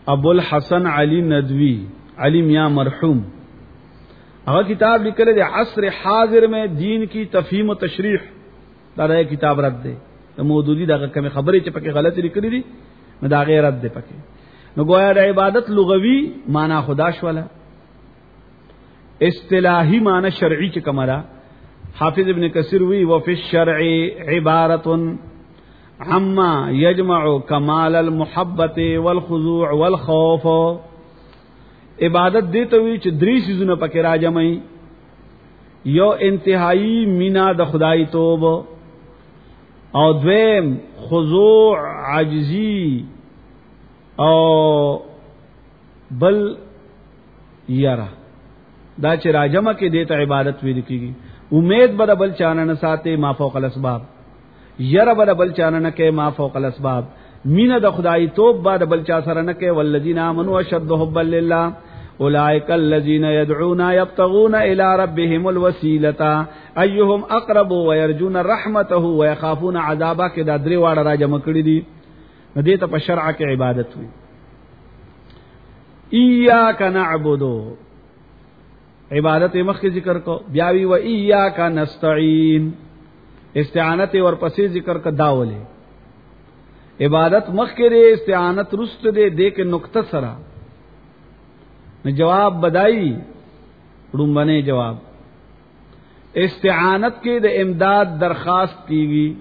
ابو الحسن علی ندوی علی میاں مرحوم هغه کتاب لیکل دی عصر حاضر میں دین کی تفہیم و تشریح دا کتاب رد دی مودودی دا کوم خبرې چې پکې غلطی لیکلې دي نو دا غیر رد دی پکې نو گویا د عبادت لغوی معنی خدا شولا اصطلاحی معنی شرعی چې کومه حافظ ابن کثیر وی وفي الشرع عبارة عما يجمع كمال المحبة والخضوع والخوف عبادت دیته وی چې درې سيزونه پکې راجمعي یو انتهایی مینا د خدای توب او دویم خضوع عاجزی او بل یرا دا چې راجمه کې دیته عبادت ویل کیږي امید بر بل چانه نه ساته ما فوق الاسباب یرا بر بل چانه نه کې ما فوق الاسباب مینا د خدای توب بعد بل چا سره نه کې والذین آمنوا اشد حبا لله اولئک الذین يدعون يبتغون الى ربهم الوسيله ايهم اقرب ويرجون رحمته ويخافون عذابه کې دا درې واړه راجمه کړی دي دې ته په شرع کې عبادت وي ایاک نعبد عبادت مخ ذکر کو بیاوی و ایاک نستعین استعانت اور پسې ذکر کا داوله عبادت مخ کې استعانت رست دے دے کے نقطه سرا جواب بدائی رومبنے جواب استعانت کے د امداد درخواست کیږي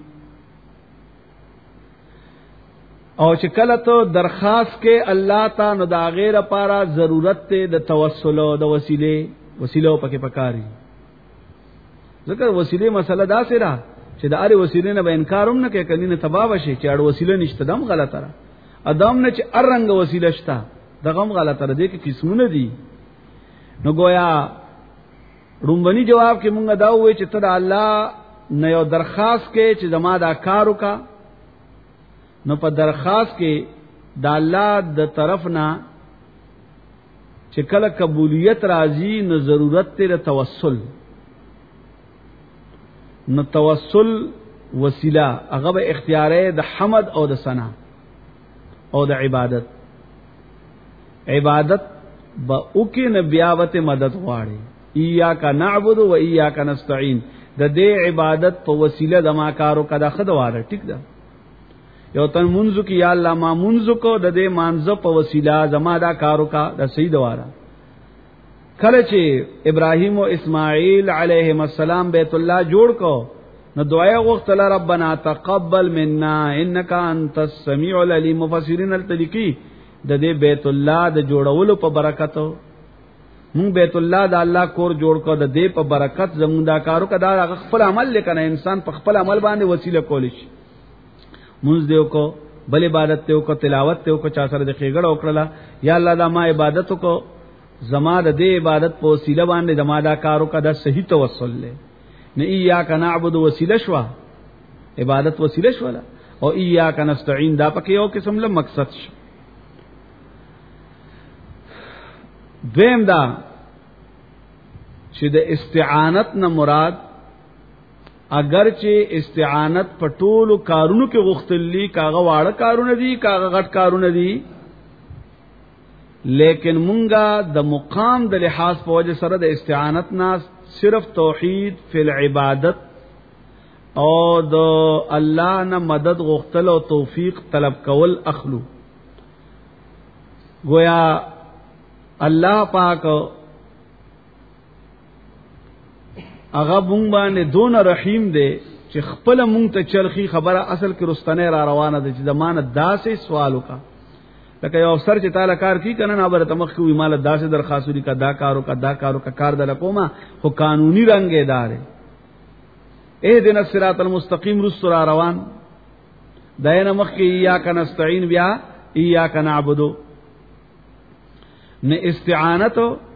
او چې کله ته درخواست کې الله تا نو دا غیر پارا ضرورت ته د توسل او د وسیله پکې پکاري ذکر وسیله مسله دا سره چې د اړ وسیله نه به انکاروم نه کې کني نه تباہ شي چې اړ وسیله نشته دم غلطه را ادم نه چې ارنګ وسیله شته دغم غلطه را دي کې قسمونه دي نو گویا رومبني جواب کې مونږ دا وې چې ته د الله نه یو درخواست کې چې زما دا کار وکا نو په درخواست کې د الله د طرف نه چې کله قبولیت راځي نو ضرورت ته توسل نو توسل وسیله هغه به اختیاره د حمد او د ثنا او د عبادت با اوکې نبیاوت مدد غواړي ایاک نعبد و ایاک نستعین د دې عبادت په وسیله د ما کارو کدا خدواره ټیک ده یو تن منځ کې یا الله ما منځ کو د دې مانځ په وسیله زما دا کارو کا د صحیح دواره کله چې ابراهیم او اسماعیل علیهم السلام بیت الله جوړ کو نو دعا غوښتله ربنا تقبل منا انک انت السمیع العلیم مفسرین التلقی د دې بیت الله د جوړولو په برکت مون بیت الله د الله کور جوړ کو د دې په برکت زمونږ دا کارو کدا خپل عمل لیکنه انسان په خپل عمل باندې وسیله کولی شي مونږ دیو کو بل عبادت ته کو تلاوت ته کو چا سره د خېګړه وکړه یا الله دا ما عبادت کو زما د دې عبادت په وسیله باندې زما دا کارو کدا صحیح توسل له نه ایاک نعبد وسیله شوا عبادت وسیله شولا او ایاک نستعین دا پکې یو قسم له مقصد شو دویم دا چې د استعانت نه مراد اگر چې استعانت په ټولو کارونو کې غوښتلی کاغه واړه کارونه دي کاغه غټ کارونه دي لیکن مونږه د مقام د لحاظ په وجه سره د استعانت نه صرف توحید فی العبادت او د الله نه مدد غوښتل او توفیق طلب کول اخلو گویا الله پاک هغه مونږ باندې دون رحیم دی چې خپل مونږ ته چرخی خبره اصل کې رستنه را روانه ده چې زمانه داسې سوال وکا لکه یو افسر چې تعالی کار کی کنه نه بر تمخ کوي مال داسې درخواست لري کا دا کارو کا دا کارو کا کار د لکوما خو قانوني رنگې دار اهدنا الصراط المستقیم رسل را روان داینه مخ کې یا کنستعين بیا ایاک نعبدو نه استعانت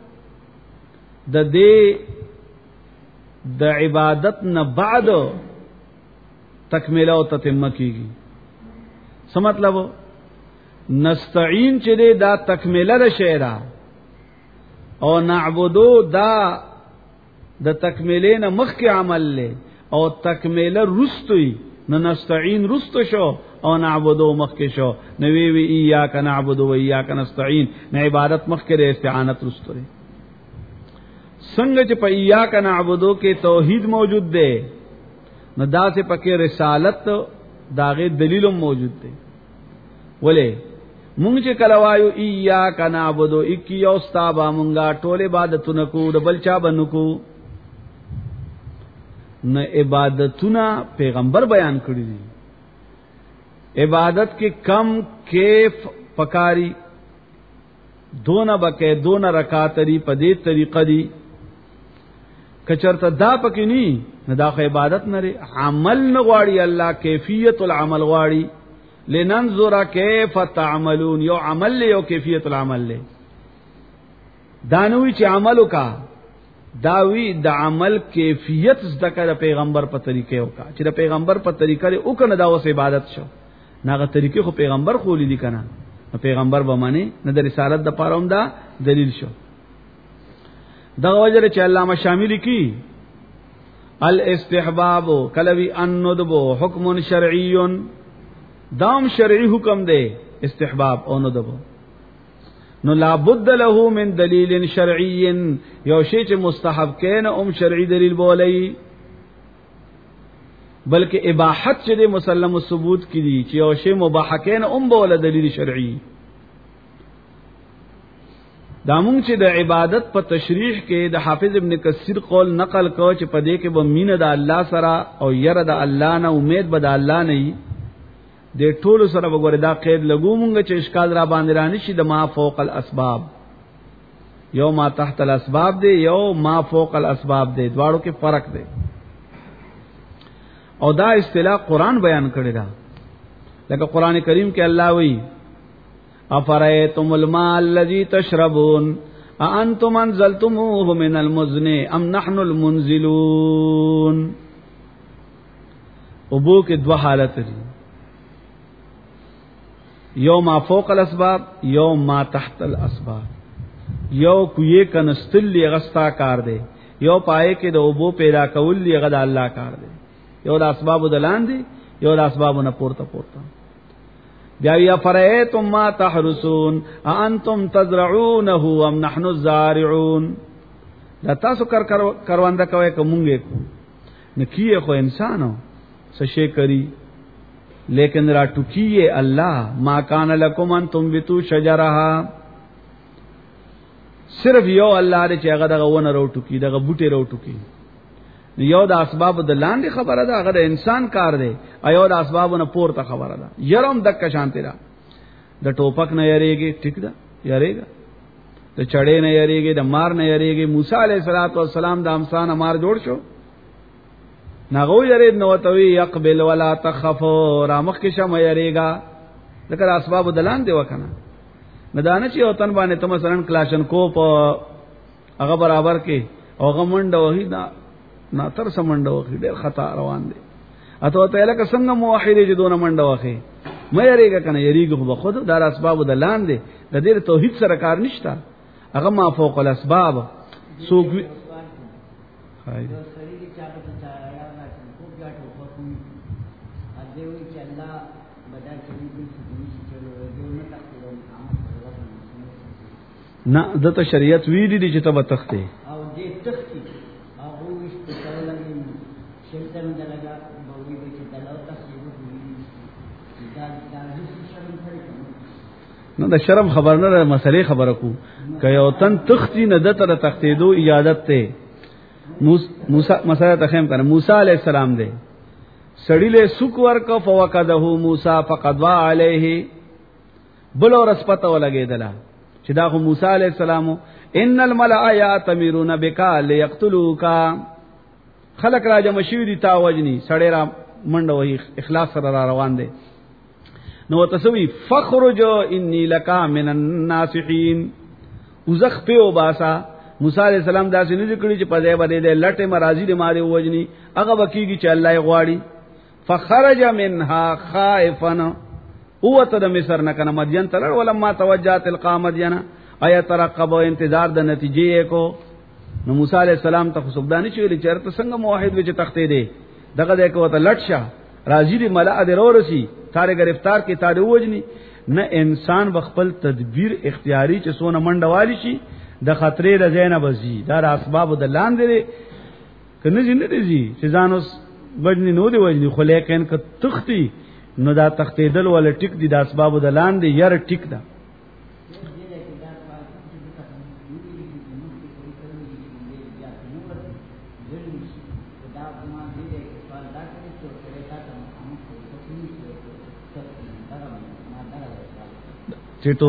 د دې د عبادت نه بعد تکمیل او تتمه کیږي څه مطلب نستعين چې دا تکمیله ده شعرا او نعبدو دا د تکمیلین مخکې عمل له او تکمیله رستوي نو نستعين رست شو او نعبدو مخک شو نو وی وی ایاک نعبدو و ایاک نستعين نه عبادت مخک د استعانت رست لري څنګه چې په ایاک نعبدو کې توحید موجود دی نو دا سے پکې رسالت داغه دلیل موجود دی ولې مونږ چې کله وایو ایاک نعبدو اکی او استابا مونږه ټول عبادتونه کو د بلچا بنکو نو عبادتونه پیغمبر بیان کړی دي عبادت کې کم کیف پکاری دونه بکې دونه رکعاتری په دې طریقه دي کچرته دا پکې ني دا خو عبادت نه لري عمل نه غواړي الله کیفیت العمل غواړي لننظر کیف تعملون یو عمل له یو کیفیت العمل له دانوي چې عملو کا داوی د عمل کیفیت ذکر پیغمبر په طریقې وکا چې د پیغمبر په طریقې وکنه دا اوس عبادت شو ناغه طریقې خو پیغمبر خو لیدي کنه پیغمبر به معنی نه د رسالت د پاروم دا دلیل شو دا وجه چې علامه شاملی کی الاستحباب کلوی الندب حکم شرعی دام شرعی حکم دے استحباب او ندب نو لا بد له من دلیل شرعی یو شی چې مستحب کین ام شرعی دلیل بولی بلکہ اباحت چې مسلم الثبوت کی دی چې یو شی مباح کین ام بوله دلیل شرعی دامون چې د عبادت په تشریح کې د حافظ ابن کثیر قول نقل کو چې په دې کې به مینه د الله سره او یره د الله نه امید به د الله نه د ټولو سره وګوره دا قید لګو مونږ چې اشکال را باندې رانی شي د ما فوق الاسباب یو ما تحت الاسباب دی یو ما فوق الاسباب دی دواړو کې فرق دی او دا اصطلاح قران بیان کړی دا لکه قران کریم کې الله وایي افرایتم الماء الذي تشربون اانتم انزلتموه من المزن ام نحن المنزلون ابو کې دو حالت دي یو ما فوق الاسباب یو ما تحت الاسباب یو کوی کنستل لغستا کار دی یو پای کې د ابو پیدا کول لغد الله کار دی یو د اسباب دلان دی یو د اسباب نه پورته بیا یا فرایتم ما تحرسون انتم تزرعونه ام نحن الزارعون دا تاسو کروانده کوي کومږه کو نکیه خو انسانو سشي کری لیکن را ټکیه الله ما کان لکم ان تنبتوا شجرها صرف یو الله دې چې هغه دغه ونه رو ټکی دغه بوټي رو ټکی یو د اسباب د لاندې خبره ده هغه د انسان کار دی ایو د اسبابونو پورته خبره ده يرم دک شانتی ده د ټوپک نه یریږي ټیک ده یریږي د چړې نه یریږي د مار نه یریږي موسی علیه السلام د امسان مار جوړ شو نغو یرید نو توي يقبل ولا تخف رامخ کې شم یریږي ذکر اسباب د لاندې وکنه مدانه چې وطن باندې تم مثلا کلاشن کو په هغه برابر کې او غمنډ وحیدا نا تر سمنډه وخی ډېر خطا روان دي اته ته لکه څنګه موحد چې دونه منډه وخی مې یریګه کنه یریګه خو خود د اسباب د لاندې د دې توحید سره کار نشته هغه ما فوق الاسباب سوق هاي نه دته شریعت ویلي دي چې ته به تخته او دې تختی هغه وشت کولای شلتم دلګه بووی به چې دلو تختی دا شرم کوي نو د شرم خبر نه مسلې خبره کو کای او تن تختی نه د تر تختیدو اجازت ته موسی مسله تخیم کنه موسی علیہ السلام دے سړی له سوک ورک فوقده موسی فقضى عليه بل رسپته ولګیدلا چې دا خو موسی علیہ السلام ان الملائ یاتمرون بک ليقتلوک خلق راجه مشوری تا وجنی سړی را منډه وهی اخلاص سره را روان دي نو تسوی فخرج انی لک من الناصحین وزخ په وباسا موسی علیہ السلام داسې نه ذکرې چې په ځای باندې لټه مرাজি دي ماره وجنی هغه وکیږي چې الله یې غواړي فخرج منها خائفا اوته د مصر نه کنه مدین تلل ولما توجهت القامدین ایا ترقب انتظار د نتیجې کو نو موسی علیہ السلام ته خصوصدانی چې چیرته څنګه موحد وچ تختې دی دغه دې کو ته لټشه راځي دی ملأ دې ورسی تاره گرفتار کې تاره وجني نه انسان بخپل تدبیر اختیاري چې سونه منډه والی شي د خطرې د زینب زی دا اسباب د لاندې کنه جن دي چې ځانوس وجني نو دی وجني خو لیکن ک تختی نو دا تختیدل ول ټیک دي د اسباب د لاندې ير ټیک ده چټو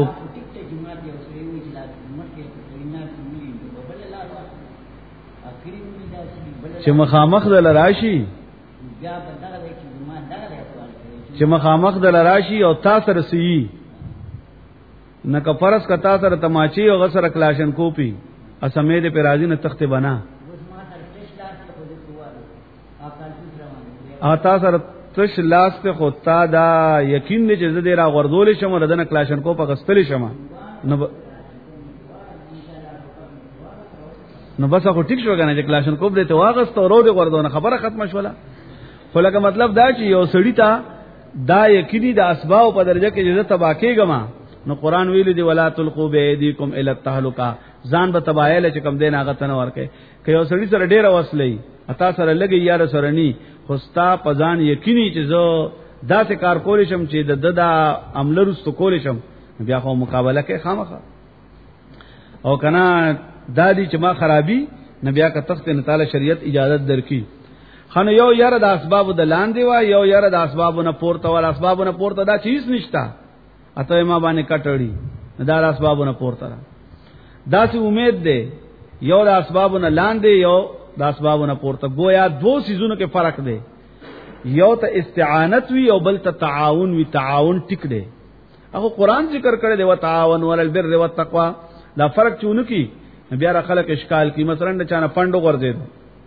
چې مخامخ دل راشي چې مخامخ دل راشي او تاسو رسي نه کفرس کا تاسو ر تماچی او غسر کلاشن کوپی اسمه دې پرازی نه تخت بنا آتا سره تش لاس ته خطا دا یقین دې چې زه را غردول شم ردن کلاشن کو په غستل شم نو بس هغه ټیک شو کنه چې کلاشن کوپ دې ته واغست او ورو دې غردونه خبره ختمه شوله خو لکه مطلب دا چې یو سړی ته دا یقیني د اسباب په درجه کې چې تباکیګما نو قران ویل دی ولا تلقوا بيديكم الى التهلكه ځان به تبایل چې کم دین هغه تنه ورکه که یو سړی سره ډیر وسلې اتا سره لګي یار سره ني خوستا پزان یقیني چې زه داسې کار کول شم چې د ددا عمل رستو کول شم بیا خو مقابله کې خامخه او کنا دادی چې ما خرابي نبیا کا تخت نه تعالی شریعت اجازه درکې خنه یو یاره د اسباب د لاندې وا یو یاره د اسبابونه پورته ول اسبابونه پورته دا چیز نشتا اته ما باندې کټړی دا د اسبابونه پورته دا چې امید ده یو د اسبابونه لاندې یو د اسبابونه پورته گویا دو سيزونو کې فرق ده یو ته استعانت وی او بل ته تعاون وی تعاون ټیک ده هغه قران ذکر کړی دی وتعاون ولل بر والتقوا دا فرق چونو کی بیا را خلق اشکال کی مثلا د چانه پندو ورځي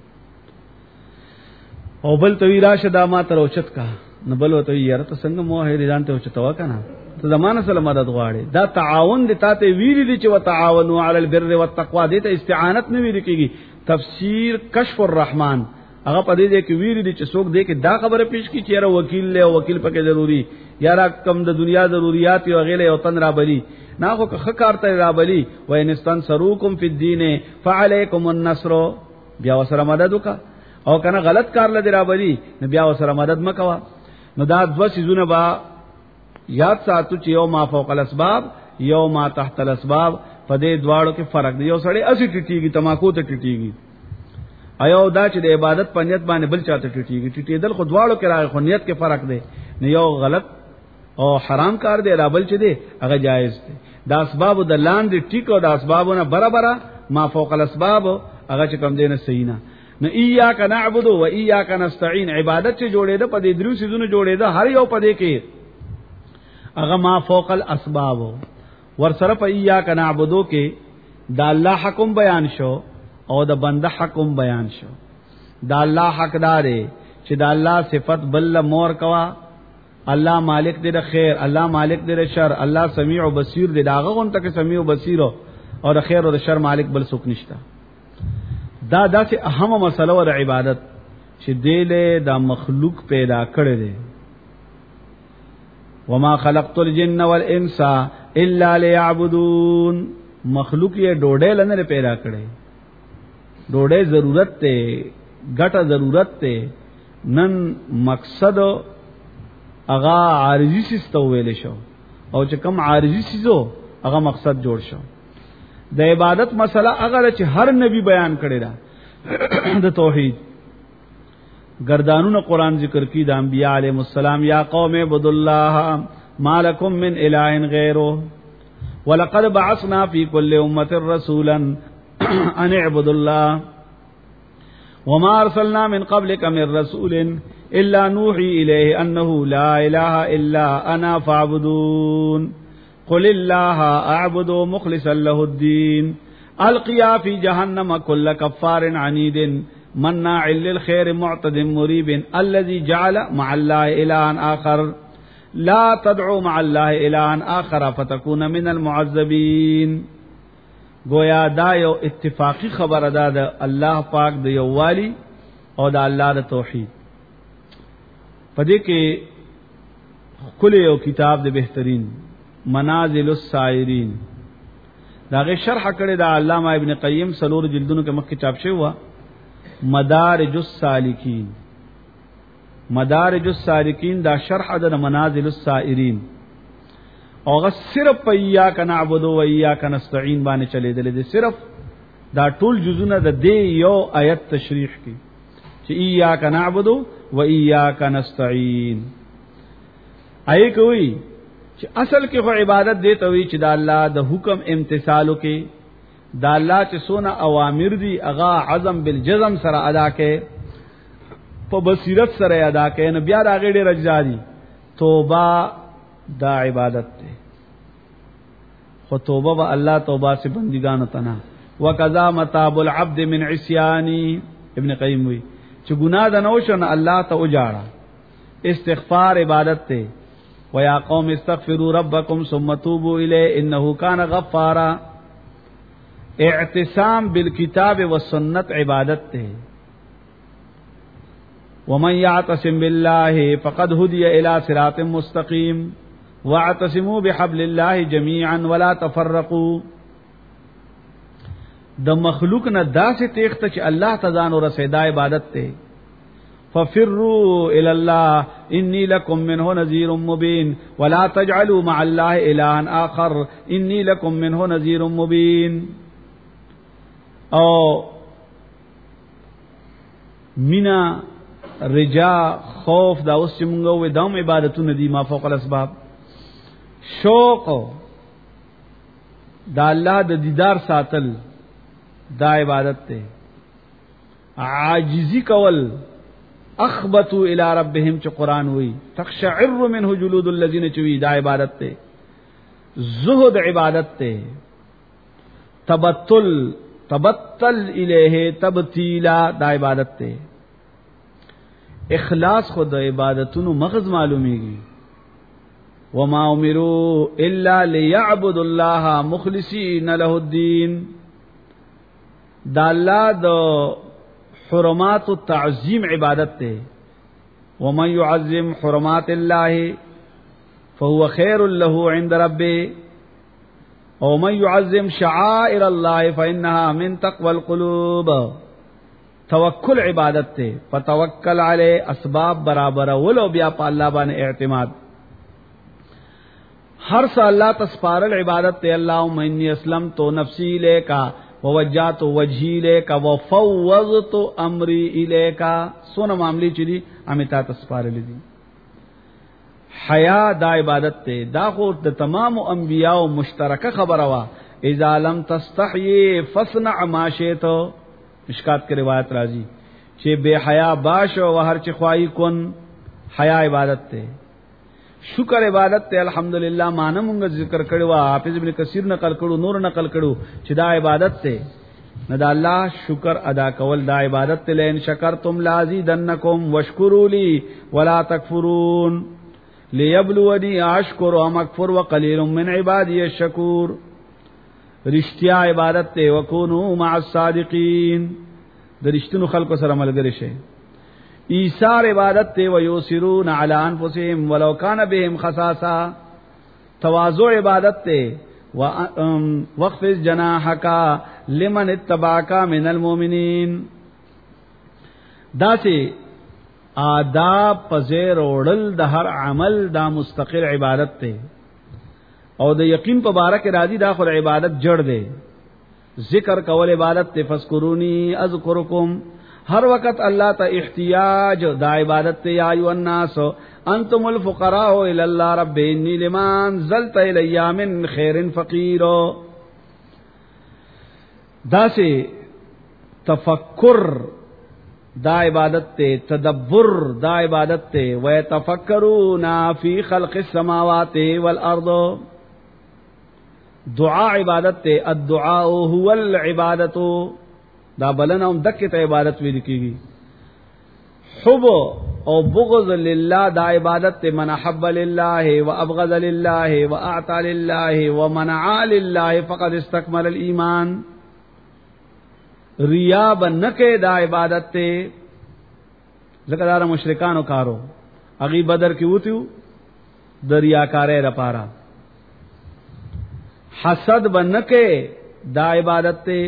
او بل توی راشه دا ما تر اوچت کا نه بل وته یاره ته څنګه موه ځان ته اوچت وکنه ته زمانه سره مدد غواړي دا تعاون د تاته ویری دي چې وتعاونوا علی البر والتقوا دې ته استعانت نه ویل کیږي تفسیر کشف الرحمن هغه پدې دې کې ویری دي چې څوک دې کې دا خبره پیش کی چې را وکیل له وکیل پکې ضروری یاره کم د دنیا ضرورت او غیله او تن را بلی نا خو که کارته را بلی و ان استنصروکم فی الدین فعلیکم النصر بیا وسره مدد وکا او کنه غلط کار لدی را بلی نو بیا وسره مدد مکوا نو دا دو سيزونه با یاد ساتو چې یو ما فوق الاسباب یو ما تحت الاسباب په دې دواړو کې فرق دی یو سړی اسی ټټیږي تماکو ته ټټیږي ایو دا چې د عبادت پنیت باندې بل چاته ټټیږي ټټیدل خو دواړو کې راغی خو نیت کې فرق دی نو یو غلط او حرام کار دی را بل چې دی هغه جایز دی دا اسباب د لاندې ټیک او د اسبابونه برابر ما فوق الاسباب هغه چې کم دی نه صحیح نه نو ایاک نعبد و ایاک نستعين عبادت چې جوړې ده په دې درو سيزونو جوړې ده هر یو په دې کې هغه ما فوق الاسباب ور سره په ایاک نعبدو کې دا الله حکم بیان شو او د بنده حکم بیان شو دا الله حقدار چې دا الله صفت بل مور کوا الله مالک دې د خیر الله مالک دې د شر الله سمیع او بصیر دې داغه غون ته سمیع او بصیر او د خیر او د شر مالک بل څوک نشتا دا داسې اهمه مسله و د عبادت چې دله دا مخلوق پیدا کړی دی وما خلقت الجن والانس الا ليعبدون مخلوق یې ډوډۍ لنه پیدا کړی ډوډۍ ضرورت ته ګټه ضرورت ته نن مقصد اغا عارضی سیستو ویل شو او چې کوم عارضی سیزو اغا مقصد جوړ شو د عبادت مسله اگر چې هر نبی بیان کړی دا د توحید گردانون قرآن ذکر کی د انبیاء علیهم السلام یا قوم اعبدوا الله ما لكم من اله غیره ولقد بعثنا في كل امه رسولا ان اعبدوا الله وما ارسلنا من قبلك من رسول الا نوحي اليه انه لا اله الا انا فاعبدون قل الله اعبد مخلصا له الدين القيا في جهنم كل كفار عنيد مناع للخير معتد مريب الذي جعل مع الله الها اخر لا تدعوا مع الله الها اخر فتكون من المعذبين گویا دا یو اتفاقی خبر ده الله پاک د یووالي او د الله د توحید پدې کې کله یو کتاب د بهترین منازل السائرین داغه شرح کړی دا علامہ ابن قیم سلور جلدونو کې مخکې چاپ شوی و مدارج السالکین مدارج السالکین دا شرح د منازل السائرین اوغه صرف ایاک نعبد و ایاک نستعین باندې چلے دي صرف دا ټول جزونه د دې یو آیت تشریح کی چې ایاک نعبد و ایاک نستعین آیه کوي چې اصل کې خو عبادت دی ته وی چې دا الله د حکم امتثالو کې دا الله چې سونه اوامر دي اغا عزم بالجزم سره ادا کې په بصیرت سره ادا کې نو بیا راغې ډېر اجزا دي توبه دا عبادت ده خو توبه به الله توبه سے بندگانو تنا وکذا متاب العبد من عصیانی ابن قیم وی چې ګناه د نوشن الله ته وجاړه استغفار عبادت ته ويا قوم استغفروا ربكم ثم توبوا إليه إنه كان غفارا اعتصام بالكتاب والسنة عبادته ومن يعتصم بالله فقد هدي إلى صراط مستقيم واعتصموا بحبل الله جميعا ولا تفرقوا د مخلوق نه داسې تیغته چې الله تزان او رسیدا عبادت ته ففروا الى الله اني لكم منه نذير مبين ولا تجعلوا مع الله الها اخر اني لكم منه نذير مبين او مینا رجا خوف دا اوس موږ و دام عبادتونه دي ما فوق الاسباب شوق دا الله د دیدار ساتل دا عبادت ته عاجزی کول اخبتوا الى ربهم چې قران وی تخشعر منه جلود الذين چوي دا عبادت ته زهد عبادت ته تبتل الیه تبتیلا دا عبادت ته اخلاص خود عبادتونو مغز معلومیږي وما امروا الا ليعبدوا الله مخلصين له الدين دا الله د حرمات التعظیم عبادت ته ومن يعظم حرمات الله فهو خير له عند ربه ومن يعظم شعائر الله فإنها من تقوى القلوب توکل عبادت ته فتوکل علی اسباب برابر ولو بیا په الله باندې اعتماد ہر سا اللہ تسپارل عبادت تے اللہم انی اسلمت نفسی الیکا ووجہت وجہی الیکا وفوضت امری الیکا سونا معاملی چلی امیتا تسپارل دی حیا دا عبادت تے دا خود دا تمام انبیاء مشترکہ خبر ہوا اذا لم تستحیی فصنع ما شئت مشکات کے روایت راضی چھ بے حیا باش و ہر چھ خواہی کن حیا عبادت تے شکر عبادت ته الحمدلله معنی مونږ ذکر کړو حافظ ابن کثیر نقل کړو نور نقل کړو چې دا عبادت ته نه دا الله شکر ادا کول دا عبادت ته لئن شکرتم لازیدنکم واشکروا لی ولا تکفرون لیبلونی اشکر ام اکفر وقلیل من عبادی الشکور رښتیا عبادت ته وکونو مع الصادقین د رښتینو خلکو سره ملګری شئ ایثار عبادت تے ویوسرون علی انفسهم ولو کان بهم خصاصہ تواضع عبادت تے وقفز جناحک لمن اتبعک من المؤمنین دا سے آداب پزیر وړل د هر عمل دا مستقل عبادت تے او د یقین په بارک راضی دا خو عبادت جوړ دے ذکر کول عبادت تے فذکرونی اذکرکم ہر وقت اللہ تا احتیاج دا عبادت تے یا ایو الناس انتم الفقراء الی اللہ رب انی لما انزلت الی من خیر فقیر دا سے تفکر دا عبادت تے تدبر دا عبادت تے ویتفکرون فی خلق السماوات والارض دعا عبادت تے الدعاء هو العبادت دا بلنا هم دکه ته عبادت ویل کیږي حب او بغض لله دا عبادت ته من حب لله وابغض لله واعطى لله ومنع لله فقد استكمل الايمان ریا بنکه دا عبادت ته ذکر مشرکانو کارو اغي بدر کې وتیو دریاکارې لپاره حسد بنکه دا عبادت ته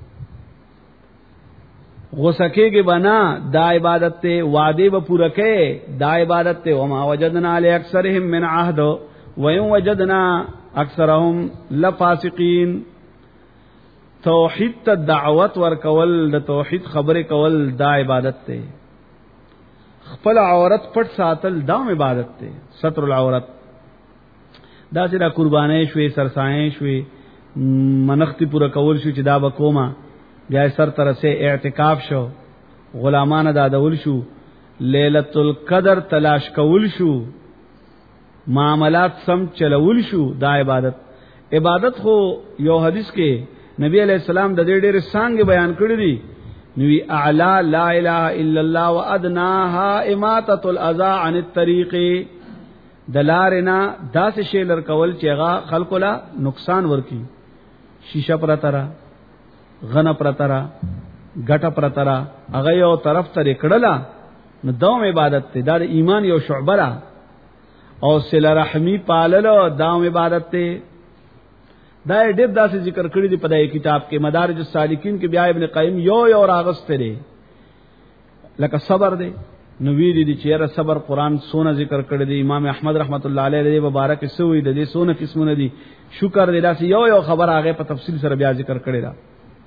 غسکه کې بنا دا عبادت ته وعده به پوره کې دا عبادت ته وما وجدنا علی اکثرهم من عهد وَيَوْ وَجَدْنَا أَكْثَرَهُمْ لَفَاسِقِينَ توحید ته دعوت ورکول د توحید خبره کول دا عبادت ته خپل عورت پټ ساتل دا عبادت ته ستر العورت دا چې دا قربانې شوي سرسایې شوي منختی پورا کول شو چې دا بکوما بیا سر تر سه اعتکاف شو غلامان دادول شو لیلۃ القدر تلاش کول شو معاملات سم چلول شو دا عبادت خو یو حدیث کې نبی علیہ السلام د دې ډېر څنګه بیان کړی دی نوی اعلی لا اله الا الله وادناها اماطه الاذى عن الطريق دلارنا داس شی لر کول چې هغه خلق لا نقصان ورکی شیشه پر ترا غن پر ترا غټه پر ترا هغه یو طرف ته کړلا نو دوم عبادت ته دا ایمان یو شعبه را او صله رحمی پاللو داوم عبادت ته دا ډېر داسې ذکر کړی دی په دې کتاب کې مدارج السالکین کې بیا ابن قیم یو راغسته دی لکه صبر دی نو ویری دی چې صبر قران سونه ذکر کړی دی امام احمد رحمت الله علیه دی مبارک سوی دی سونه قسمونه دی شکر دی داسې یو خبر هغه په تفصیل سره بیا ذکر کړی دا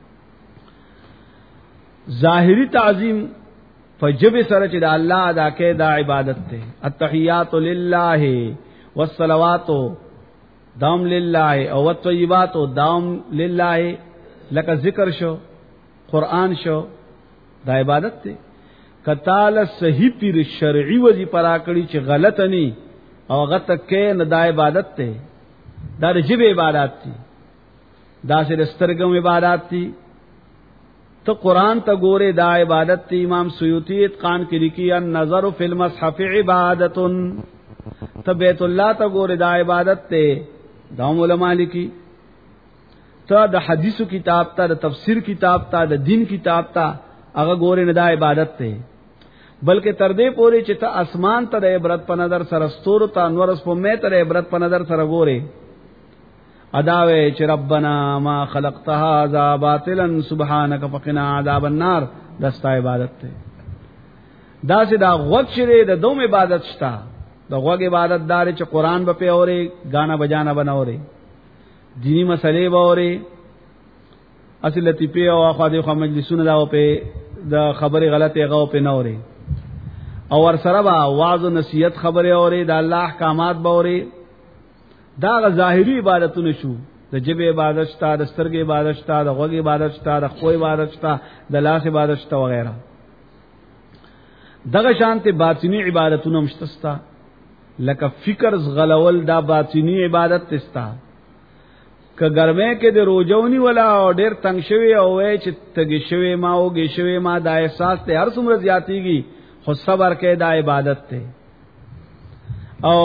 ظاهری تعظیم فجب سره چې د الله ادا کې دا عبادت ته التحیات لله والصلوات دام لله او الطیبات دام لله لکه ذکر شو قران شو دا عبادت ته کتال صحیح پیر شرعی وظیفه را کړی چې غلط نه او غلط کې نه دا عبادت ته دا د جبه عبادت دي دا سره سترګم عبادت دي تو قرآن تا گورے دا عبادت تی امام سیوطی اتقان کی لکھی النظر فی المصحف عبادت تا بیت اللہ تا گورے دا عبادت تے دام علماء لکی تا دا حدیث کتاب تا دا تفسیر کتاب تا دا دین کتاب تا اگا گورے ندا عبادت تے بلکہ تردے پورے چتا اسمان تا دا عبرت پا نظر سرستور تا انورس پا میں تا دا عبرت پا نظر سر گورے اداوے چ ربنا ما خلقت هذا باطلا سبحانك فقنا عذاب النار دستا عبادت ته دا سه دا غوږ شری د دوم عبادت شتا د غوږ عبادت دار چې قران به اوري غانا بجانا بناوري دینی مسلې به اوري اصل لطیفه او اخوادی خو مجلسونه دا په د خبره غلطه غو په نوري او ور سره با واعظ او نصیحت خبره اوري د الله احکامات به اوري دا ظاهری عبادتونه شو د جبه عبادت شتا د سترګې عبادت شتا د غوږ عبادت شتا د خو عبادت شتا د لاس عبادت شتا وغیرہ دغه شانته باطینی عبادتونه مشتستا لکه فکر غلول دا باطینی عبادت تستا ک ګرمه کې د روزونی ولا او ډیر تنگ شوی او چې تګ شوی ما او ګ شوی ما دا احساس ته هر څومره زیاتیږي خو صبر کې دا عبادت ته او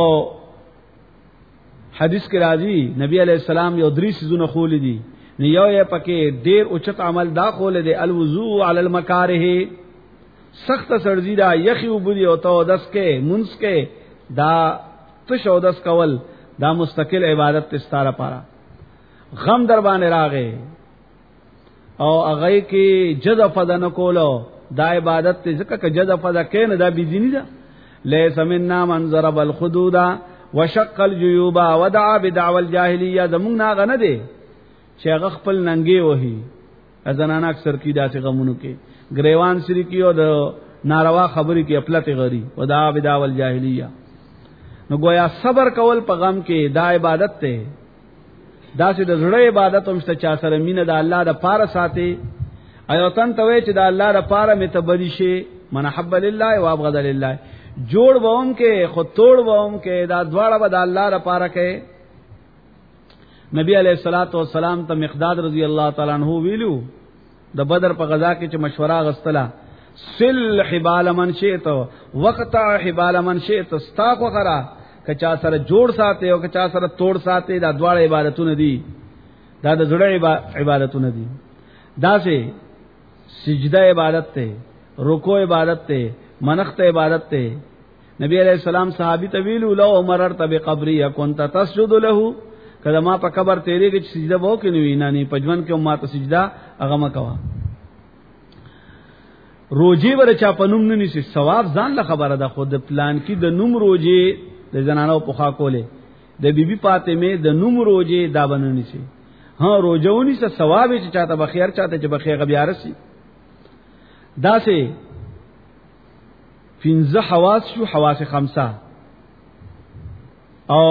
حدیث کې راځي نبی علیہ السلام یو درې سيزونه خول دي نو یو یې پکې ډېر اوچت عمل دا خول دي الوضوء علی المکاره سخت سرزی دا یخی وبدي او تو دس کې منس کې دا تش او دس کول دا مستقل عبادت تستاره پاره غم در باندې راغې او هغه کې جذب فدن کولو دا عبادت ته ځکه چې جذب فدا کې نه دا بيزيني ده ليس منا من ضرب الخدود وشق الجيوب ودعا بدعوى الجاهليه زمون ناغه نه دي چې هغه خپل ننګي وਹੀ ازنانا اکثر کی داسې غمونو کې گریوان سری کیو د ناروا خبرې کې خپلته غري ودعا بدعوى الجاهليه نو گویا صبر کول په غم کې دا عبادت ته داسې د زړه عبادت هم چې چا سره مینه د الله د پاره ساتي ایوتن توې چې د الله د پاره متبدی شي من حب لله و ابغض لله جوړ ووم کې خود توڑ ووم کې دا دواړه به د الله لپاره کې نبی علیہ الصلوۃ والسلام ته مقداد رضی الله تعالی عنہ ویلو د بدر په غزا کې چې مشوره غستله سل حبال من شئت وقطع حبال من شئت استاخو خرا کچا سره جوړ ساتي او کچا سره توڑ ساتي دا دواړه عبادتونه دي دا د زړه عبادتونه دي دا سه سجده عبادت ته رکوع عبادت ته منخت عبادت ته نبی علیہ السلام صحابی طویل لو مررت بقبری كنت تسجد له، کله ما په قبر تیرې کې سجده وو کې نوې نه پجوان کې ما ته سجده هغه ما کوا. روجي ور چا پنوم نه نشي ثواب ځان له خبره ده، خود پلان کې د نوم روجي د زنانو په خوا کوله، د بیبي فاطمه د نوم روجي دا بنونی شي. ها روجونی څه ثواب چې چاته بخیر چاته چې بخیر غبیارسي. دا سه پنځه حواس شو، حواس خمسه او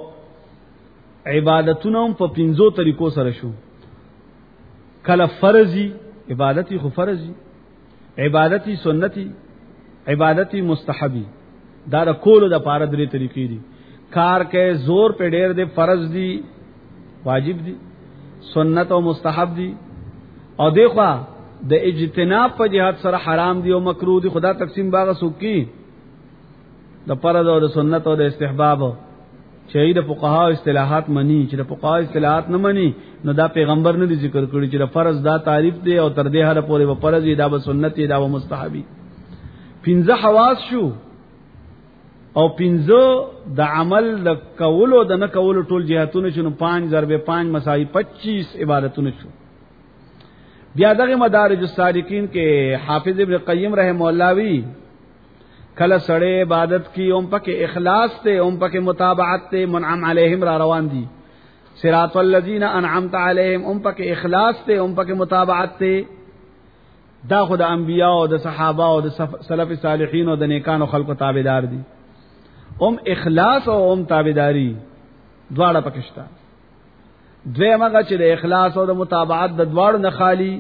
عبادتونه په پنځو طریقو سره شو. کله فرضی عبادتي خو فرضی، عبادتي سنتي، عبادتي مستحبي. دا د کولو د پاره درې طریقې دي. کار کې زور په ډېر دي، فرض دي، واجب دي، سنت او مستحب دي. او دیخوا د اجتناب په جهاد سره حرام دي او مکروه دي. خدا تقسیم باغ سوکی د فرض او د سنت او د استحباب چې د فقها اصطلاحات مني، چې د فقها اصطلاحات نه مني نو دا پیغمبر نه ذکر کړی چې د فرض دا تعریف دی او تر دې هره پورې و فرض دی، دا به سنت دی، دا به مستحبي. پنځه حواس شو او پنځه د عمل د کولو د نه کولو ټول جهاتونه شنو 5 ضرب 5 مساوي 25 عبادتونه شو. بیا دغه مدارج السالکین کې حافظ ابن قیم رحم الله وی کله سړی عبادت کی اوم پکې اخلاص ته، اوم پکې متابعت ته، منعم علیہم را روان دي. صراط الذین انعمت علیہم اوم پکې اخلاص ته، اوم پکې متابعت ته. دا خود انبیاء او د صحابه او د سلف صالحین او د نیکانو خلقو تابعدار دي. اوم اخلاص او اوم تابعداری دواړه پکشتا. دویم هغه چې د اخلاص او د متابعت د دواړو نه خالی،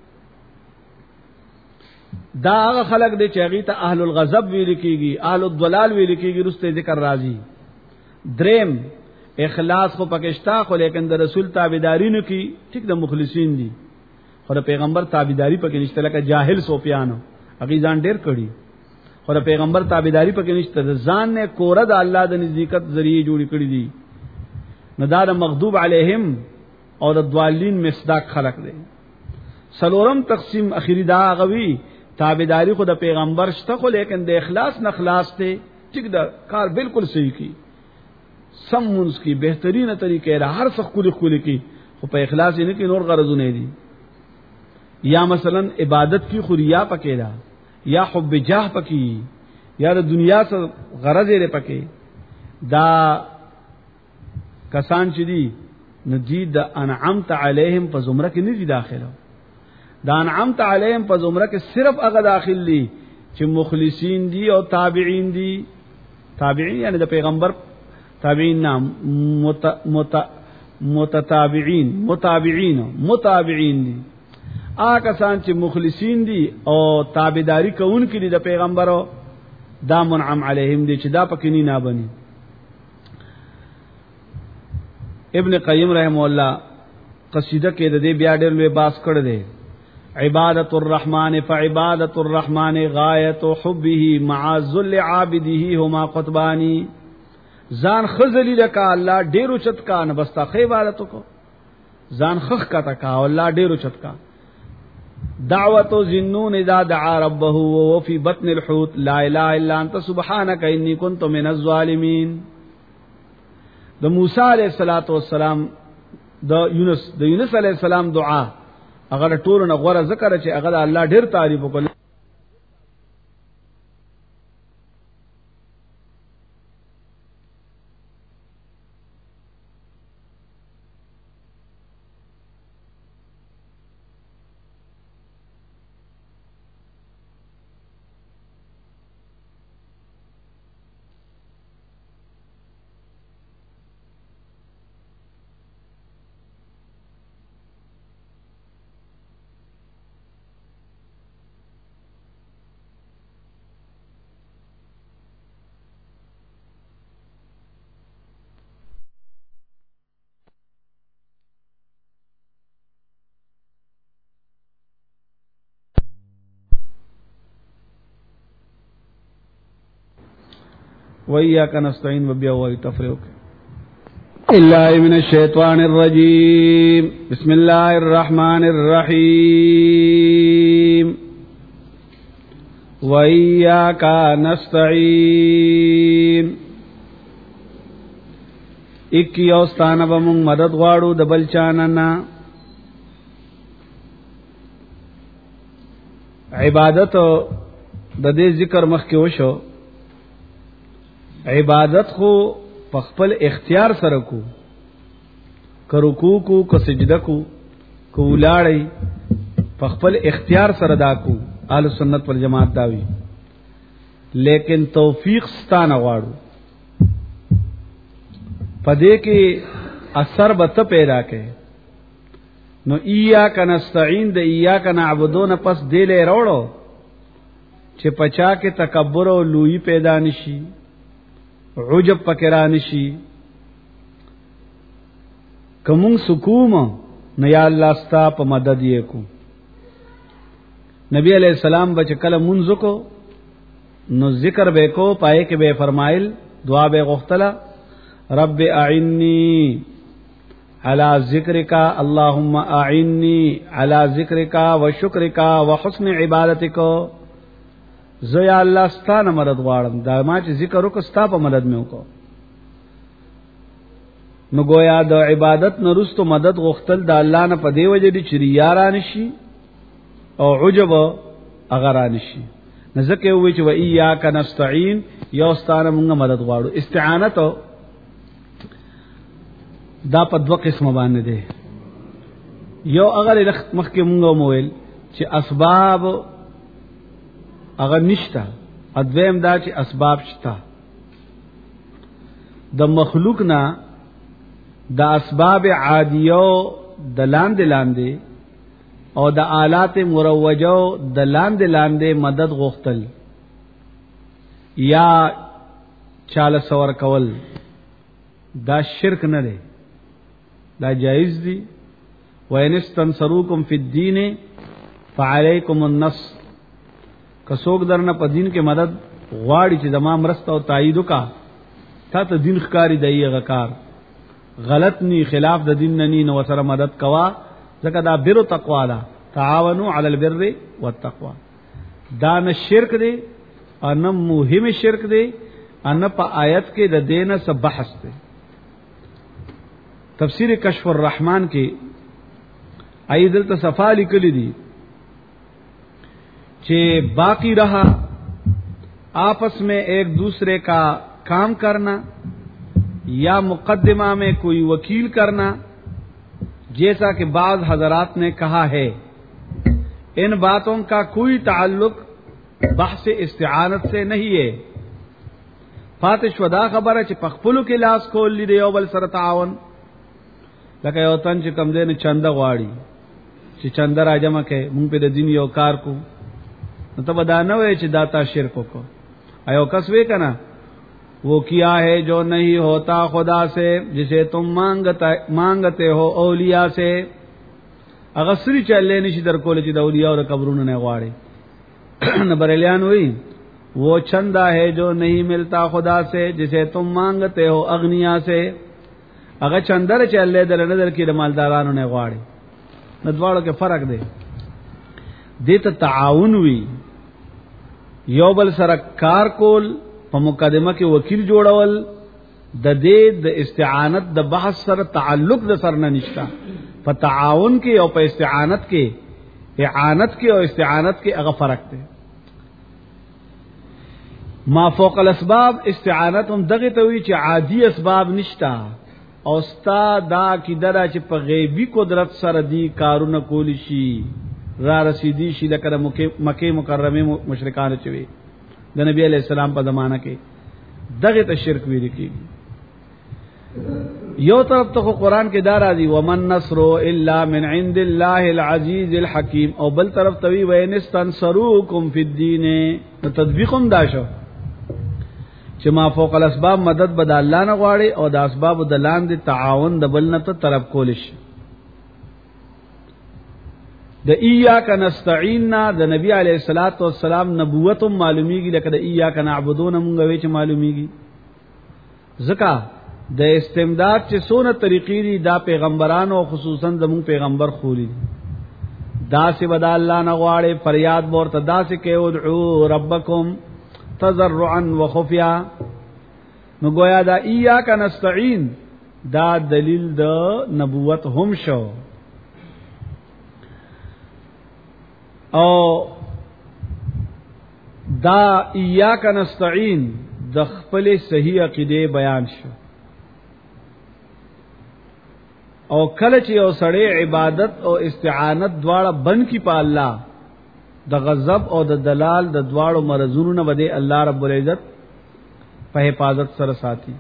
دا هغه خلق دي چې هغه ته اهل الغضب ویل کیږي، اهل الضلال ویل کیږي. رسته ذکر راځي. دریم اخلاص خو پکشتا، خو لیکن د رسول تابعداري نه کی. ټیک د مخلصین دي، خو د پیغمبر تابعداري پکې نشته. لکه جاهل سفیان هغه ځان ډیر کړي، خو د پیغمبر تابعداري پکې نشته. ځان نه کوره د الله د نزدېکت ذریعہ جوړی کړی دي. نو دا د مغضوب علیهم او د ضالین مصداق خلق دي. سلورم تقسیم اخیری دا غوي تابعداری خو د پیغمبر شته، خو لیکن د اخلاص نه خلاص ته. ټیک دا کار بالکل صحیح کی، سم منس کی، بهترینه طریقې را هر څه خولي کی، خو په اخلاص نه کې نور غرضونه دي. یا مثلا عبادت کی خوریا پکې دا، یا حب جاه پکې، یا د دنیا سره غرض یې پکې. دا کسان چې دي ندید انعمت علیهم په زمره کې نه دي داخله. دا انعمت علیهم په زمره کې صرف هغه داخل دي چې مخلصین دي او تابعین دي. تابعین یعنی د پیغمبر تابعین نام متابعین دي. هغه کسان چې مخلصین دي او تابعداري کوونکي دي د پیغمبرو، دا منعم علیهم دي چې دا پکې نه بني. ابن قیم رحم الله قصیده کې د دې بیا ډېر لوی باس کړ دی. عبادت الرحمن فعبادت الرحمن غایت حبه مع ذل عابده هما قطبانی. ځان خذلی لکا الله ډېر چت کا نه بستا خې عبادت کو، ځان خخ کا تا کا الله ډېر چت کا. دعوت ذنون اذا دعا ربه وهو في بطن الحوت لا اله الا انت سبحانك اني كنت من الظالمين. د موسی علیہ الصلوۃ والسلام د یونس علیہ السلام دعا هغه ټول نه غوړه ذکر چې هغه الله ډیر تعریف وکړي. وَإِيَّاكَ نَسْتَعِينُ وَبِهِ وَتَفْرِقُ إِلَّا مِنَ الشَّيْطَانِ الرَّجِيمِ بسم الله الرحمن الرحيم وَإِيَّاكَ نَسْتَعِينُ اکی اوستانه بمون مدد غواړو د بل چاننا عبادت د دې ذکر مخکې وشو عبادت خو په خپل اختیار سره کو کرکو کو سجده کو کولاړی په خپل اختیار سره دا کو اهل سنت والجماعت داوی لیکن توفیق ستانه غواړو پدې کې اثر به ته پیدا کړي نو ایاک نستعين د ایاک نعبدون پس دې له وروړو چې پچا کې تکبر او لوی پیدا نشي عجب پکرا نشي کوم سکوم نو یا الله ستا په مدد یې کو نبی علیہ السلام بچ کله منځ کو نو ذکر به کو پائے کې به فرمایل دعا به غختلا رب اعنی علی ذکرک اللهم اعنی علی ذکرک وشکرک وحسن عبادتک زیا الله ستانه مدد غواړم دا ما چې ذکر وکړ ستا په مدد مې وکړ نو گویا د عبادت نرستو مدد غختل د الله نه په دی وجه دي چې ریاران شي او عجب اغران شي نزدکه وی چې و ایاک نستعين یو ستانه موږ مدد غواړو استعانت دا په دوه قسمه باندې دي یو اگر مخکې موږ مویل چې اسباب اگر نشتا ادویم دا چې اسباب شتا د مخلوق نه د اسباب عادیو د لاندې او د آلات مروجو د لاندې مدد غوښتل یا چاله سور کول دا شرک نه دی دا جائز دی وَإِنِ اسْتَنْصَرُوكُمْ فِي الدِّينِ فَعَلَيْكُمُ النَّصْرُ کڅوګ درنه په دین کې مدد غواړي چې زما مرسته او تایید وکا تا ته دین ښکاری دی غکار غلط نی خلاف د دین نه نو سره مدد کوا ځکه دا بر او تقوا ده تعاونوا علی البر والتقوا دا نه شرک دی ان مهم شرک دی ان په آیت کې د دینه څخه بحث دی تفسیر کشف الرحمن کې ایدل ته صفا لیکلی دي کہ باقی رہا آپس میں ایک دوسرے کا کام کرنا یا مقدمہ میں کوئی وکیل کرنا جیسا کہ بعض حضرات نے کہا ہے ان باتوں کا کوئی تعلق بحث استعانت سے نہیں ہے فاتش ودا خبر ہے چې پخپلو کې لاس کول لري یو بل سره تعاون لکه یو تن چې کم دین چنده غواړي چې چنده راجمه کې مونږ په دین یو کار کو نو ته بدا نه وای چې داتا شرک کو ایو کس وی کنا وہ کیا ہے جو نہیں ہوتا خدا سے جسے تم مانگتے ہو اولیاء سے اغسری چلے نشي در کول چې د اولیاء او قبرونو نه غواړي نبرلیان وی وہ چندہ ہے جو نہیں ملتا خدا سے جسے تم مانگتے ہو اغنیا سے اگر چندر چلے در نظر کی مالدارانو نه غواړي ندواړو کې فرق دی دیت تعاون وی یو بل سره کار کول په مقدمه کې وکیل جوړول د دې د استعانت د بحث سره تعلق د سر نه نشتا په تعاون کې او په استعانت کې اعانت کې او استعانت کې هغه فرق دی ما فوق الاسباب استعانت هم دغه ته وی چې عادي اسباب نشتا او ستا دا کی درا چې په غیبی قدرت سره دی کارونه کول شي را رسیدي شي لکه مکه مکرمه مشرکان چوي د نبی علی السلام په زمانہ کې دغه ته شرک ویل کیږي یو طرف ته قرآن کې دار راځي ومن نصر الا من عند الله العزيز الحكيم او بل طرف ته وی وینستنصروکم فی الدین تطبیقم داشو چې ما فوق الاسباب مدد بد الله نه غواړي او د اسباب د لاندې تعاون د بل نه ته طلب کول شي د ایاک نستعين د نبی علیہ الصلوۃ والسلام نبوت معلومیږي لکه د ایاک نعبدون مونږ وی چې معلومیږي ځکه د استمداد چې څونه طریقې دي دا پیغمبرانو خصوصا زمون پیغمبر خولي داسې بدا الله نه غواړي فریاد ورته داسې کې ادعو ربکم تضرعا وخفیا. نو گویا دا ایاک نستعین دا دلیل د نبوت هم شو او دا ایاک نستعین د خپل صحیح عقیده بیان شو. او کله چې یو سړی عبادت او استعانت دواړه بن کی په الله د غضب او د دلال د دواړو مرزونو نه بده الله رب العزت په حفاظت سره ساتي.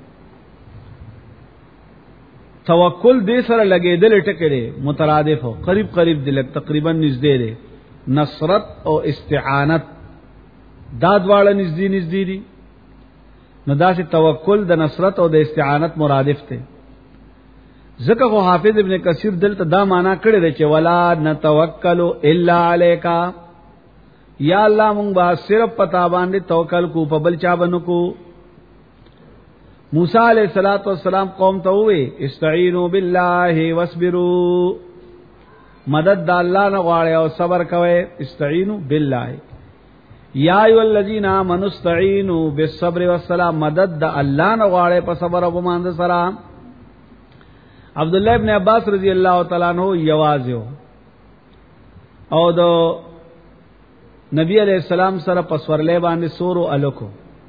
توکل دې سره لګېدل ټکړي مترادف او قریب قریب دي تقریبا نږدې دي. نصرت او استعانت دا دواړه نږدې دي. نو دا چې توکل د نصرت او د استعانت مرادف ته ذکر خو حافظ ابن کثیر دلته دا معنا کړی دی چې ولا نتوکل الا علیکا، یا الله مونږ با صرف پتا باندې توکل کو په بل چا باندې کو. موسی علیہ الصلوۃ والسلام قوم ته وې استعینوا بالله واصبروا، مدد د الله نه غواړي او صبر کوي. استعینوا بالله یا ایو الذین آمنوا استعینوا بالصبر والصلاة، مدد د الله نه غواړي په صبر او باندې سره. عبد الله ابن عباس رضی الله تعالی عنہ یوازو او د نبی علیہ السلام سره پسورلې باندې سورو الکو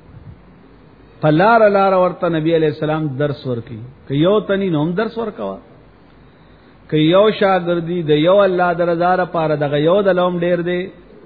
پلار لار ورته نبی علیہ السلام درس ورکی که یو تنی نوم درس ورکوا، که یو شاګردی د یو الله درزار پاره دغه یو د لوم ډیر دی.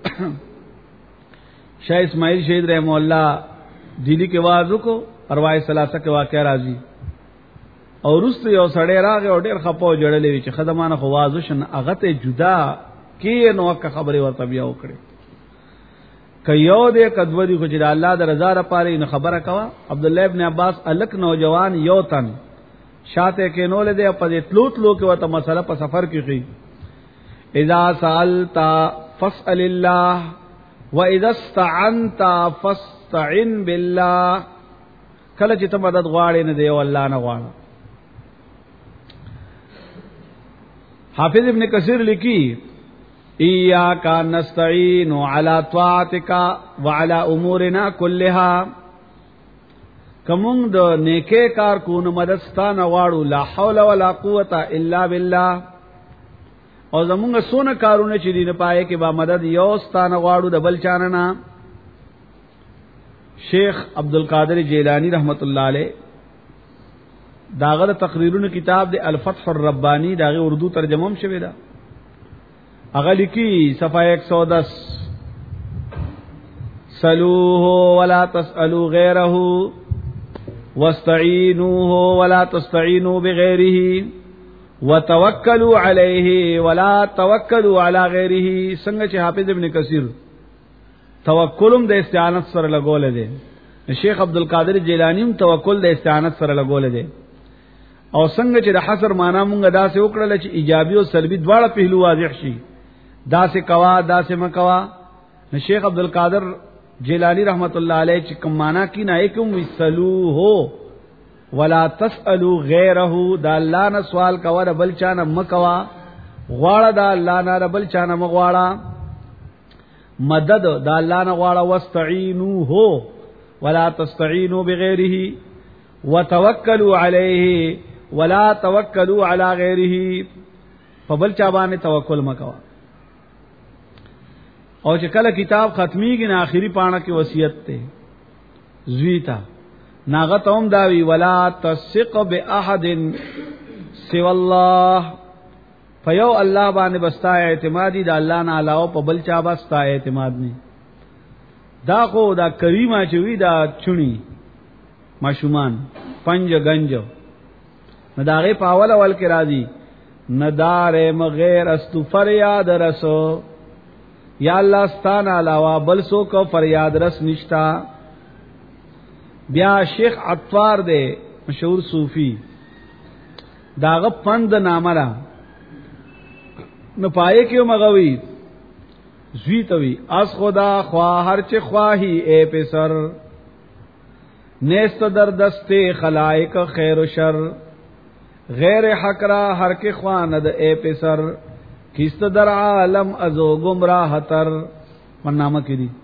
شاه اسماعیل شهید رحم الله دلی کې وازو کو ارواح ثلاثه کې واقع راځي او رست یو سړی راغی او ډیر خپو جوړلې وی چې خدمانه خو وازو شن هغه ته جدا کې نو که خبره ورته بیا وکړي. که یو دې کدوړي خو چې الله د رضا لپاره نه خبره کوا. عبد الله ابن عباس الک نوجوان یو تن شاته کې نو له دې په دې تلوت لو کې وته مسله په سفر کې شي. اذا سالت فاسال الله واذا استعنت فاستعن بالله، کله چې ته مدد غواړې نه دی او الله نه غواړې. حافظ ابن کثیر لیکي ایاک نستعین علی طاعتک وعلی امورنا كلها، کوم د نیکه کار کو نو مدد ستانه غواړو لا حول ولا قوت الا بالله. او زمونږ سونه کارونه چې دین پائے کې با مدد یو ستانه غواړو د بل چانه نه. شیخ عبدالقادر جیلانی رحمت الله علیه داغه تقریرونو کتاب دی الفتح الربانی داغه اردو ترجمه هم شوی دا. هغه لیکي صفحه 110 سلوه ولا تسالوا غیره واستعینوه ولا تستعینوا بغیره وتوکلوا علیه ولا توکلوا علی غیره. څنګه چې حافظ ابن کثیر توکلم د استعانت سره لګول دي، شیخ عبدالقادر جیلانی هم توکل د استعانت سره لګول دي. او څنګه چې د حصر معنا مونږه داسې وکړل چې ایجابي او سلبي دواړه پهلو واضح شي، داسې کوا داسې مکوا. شیخ عبدالقادر جیلانی رحمت الله علیه چې کوم معنا کی نه کوم وسلوه ولا تسالوا غیره، دا الله نه سوال کوا د بل چانه مکوا، غواړه دا الله نه بل چانه مغواړه. مدد دا الله نه غواړه. واستعینوه ولا تستعینوا بغیره وتوکلوا علیه ولا توکلوا علی غیره. فبل چا باندې توکل مکوا. او چې کله کتاب ختمیږي نه آخري پاڼه کې وصیت ته زویتا ناغه توم داوی ولا تثق باحد سوى الله، فیو الله باندې بستا اعتمادی دا الله نه علاوه په بل چا بستا اعتماد نه. دا خو دا کریمه چوي دا چونی ماشومان پنج گنجو نداغه پاول اول کې راځي ندار مغیر است فریاد رسو، یا الله ستانه علاوه بل سو کو فریاد رس نشتا. بیا شیخ عطار دے مشهور صوفی داغه پند نامه نو پائے کیوں مغوی زویتوی از خدا خواہ ہر چه خواہی اے پسر، نیست در دست خلائق خیر و شر، غیر حق را ہر کے خواند اے پسر، کیست در عالم ازو گمراه تر منامه کی دی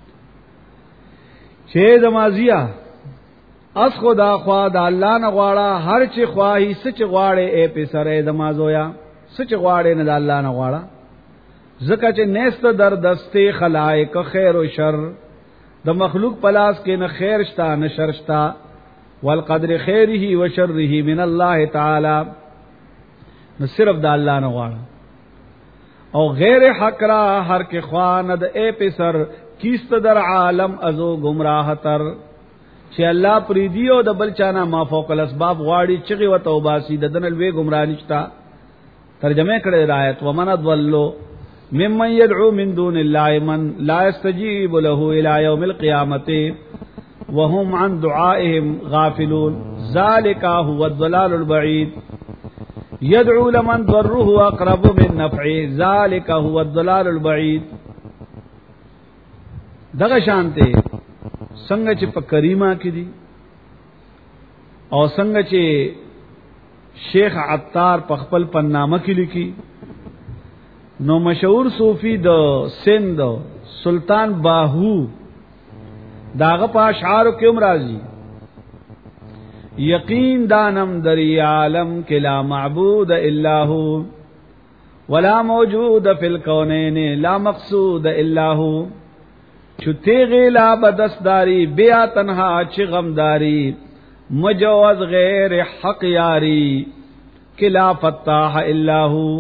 چه دمازیا اس خدا خوا د الله نه غواړه هر چی خواهی سچ غواړي اے پسره دمازویا سچ غواړي نه د الله نه غواړه زکه چې نست در دسته خلائق خیر او شر د مخلوق پلاس کې نه خیر شتا نه شر شتا والقدر خیره و شره من الله تعالی نو صرف د الله نه غواړه او غیر حق را هر کې خواند اے پسر کیست در عالم ازو گمراه تر چې الله پریدي او د بل چانا ما فوق الاسباب غواړي چغي و توباسي د دنل وی گمراه نشتا ترجمه کړه د آیت ومن ضلوا ممن يدعو من دون الله من لا يستجيب له الى يوم القيامه وهم عن دعائهم غافلون ذلك هو الضلال البعيد يدعو لمن ضره اقرب من نفعه ذلك هو الضلال البعيد دغه شانته څنګه چې په کریمه کې دي او څنګه چې شیخ عطار په خپل پنامه کې لیکي نو مشهور صوفی د سند سلطان باهو داغه په اشعار کې امراضی یقین دانم دری عالم کې لا معبود الا هو ولا موجود فی الکونین لا مقصود الا هو چته غلا بدسداری بیا تنها چ غمداری مجوز غیر حق یاری کلا فتاح الا هو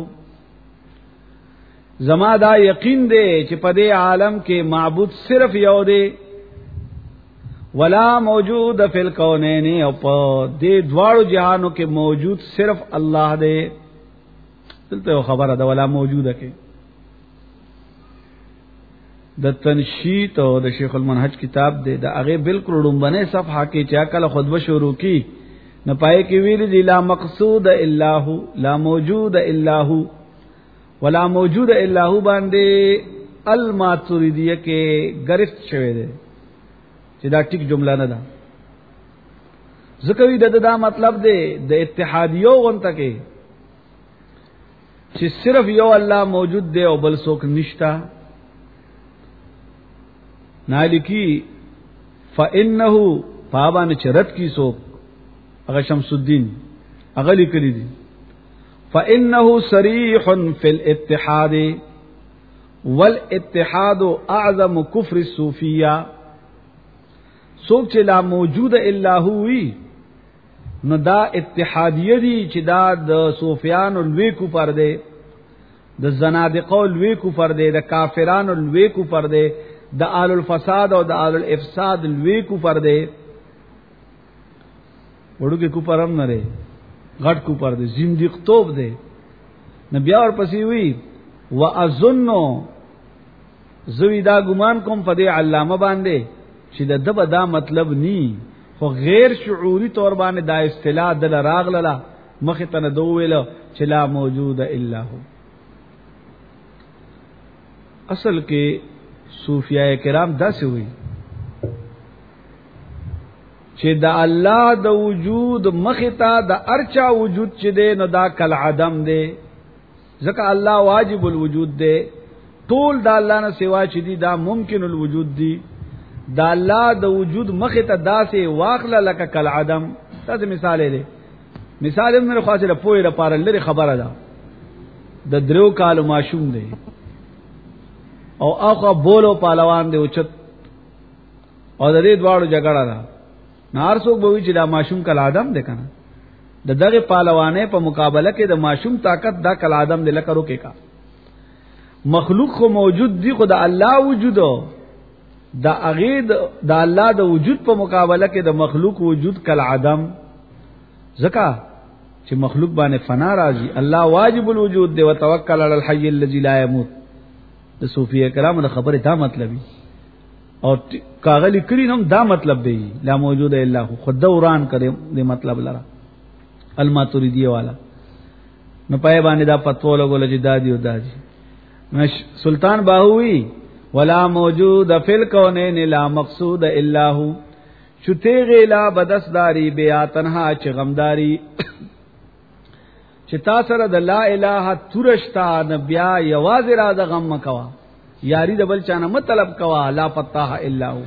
زما دا یقین دے چې په دې عالم کې معبود صرف یو دی ولا موجود فی الکونین او په دې دواړو جهانو کې موجود صرف الله دی دلته خبره ده ولا موجوده کې د تنشیط او د شیخ المنهج کتاب دی دا هغه بالکل ډومبنه صفحه کې چې کله خطبه شروع کی نه پای کې ویل دی لا مقصود الا هو لا موجود الا هو ولا موجود الا هو باندې الماتوریدیه کې گرفت شوی دی چې دا ټیک جمله نه ده ځکه وی دا مطلب دی د اتحادیو غونته کې چې صرف یو الله موجود دی او بل څوک نشتا نالکی فانه پابان چرت کی څوک هغه شمس الدین هغه لیکلی دی فإنه صريح في الاتحاد والاتحاد أعظم كفر الصوفية سوک چې لا موجود الا هوی نو دا اتحادیه دی چې دا د صوفیانو لوی کفر دی د زنادقو لوی کفر دی د کافرانو لوی کفر دی د آل الفساد او د آل الافساد لوی کفر دی وړو کې کفر هم نه دی غټ کفر دی زنديق توب دی نبی اور پسې وی واظنو زوی دا ګمان کوم په دې علامه باندې چې د دبا دا مطلب ني خو غیر شعوري تور باندې دا اصطلاح دل راغله مخ ته نه دویل چې لا موجود الا هو اصل کې صوفیاء کرام داسې وی چې د الله د وجود مختا د ارچا وجود چې دی نو دا کل عدم دی ځکه الله واجب الوجود دی ټول د الله نه سوا چې دی دا ممکن الوجود دی د الله د وجود مختا داسې واخله لکه کل عدم تاسو مثال دی مثال موږ خاصه پوهه لپاره لري خبره ده د درو کال ماشوم دی او هغه بولو پهلوان دی اوچت او د دې دواړو جګړه ده نار څوک به وی چې دا ماشوم کل آدم دی کنه د دغه پهلوانې په مقابله کې د ماشوم طاقت دا کل آدم دی لکه روکه کا مخلوق خو موجود دی خو د الله وجود دا اغید د الله د وجود په مقابله کې د مخلوق وجود کل آدم زکا چې مخلوق باندې فنا راځي الله واجب الوجود دی وتوکل علی الحی الذی لا يموت د صوفیه کرام د خبره دا مطلبی او کاغلی کړي نو دا مطلب دی لا موجود الا هو خود دوران کړي دې مطلب لرا الماتوریدیه والا نو پای باندې دا پتو لګول چې دادی او دادی سلطان باهوی ولا موجود فی الکونین لا مقصود الا هو چته غلا بدسداری بیا تنها چ غمداری چې تا سره د لا اله ترشتا نبیا یواز را د غم کوا یاری د بل چانه مطلب کوا لا فتاح الا هو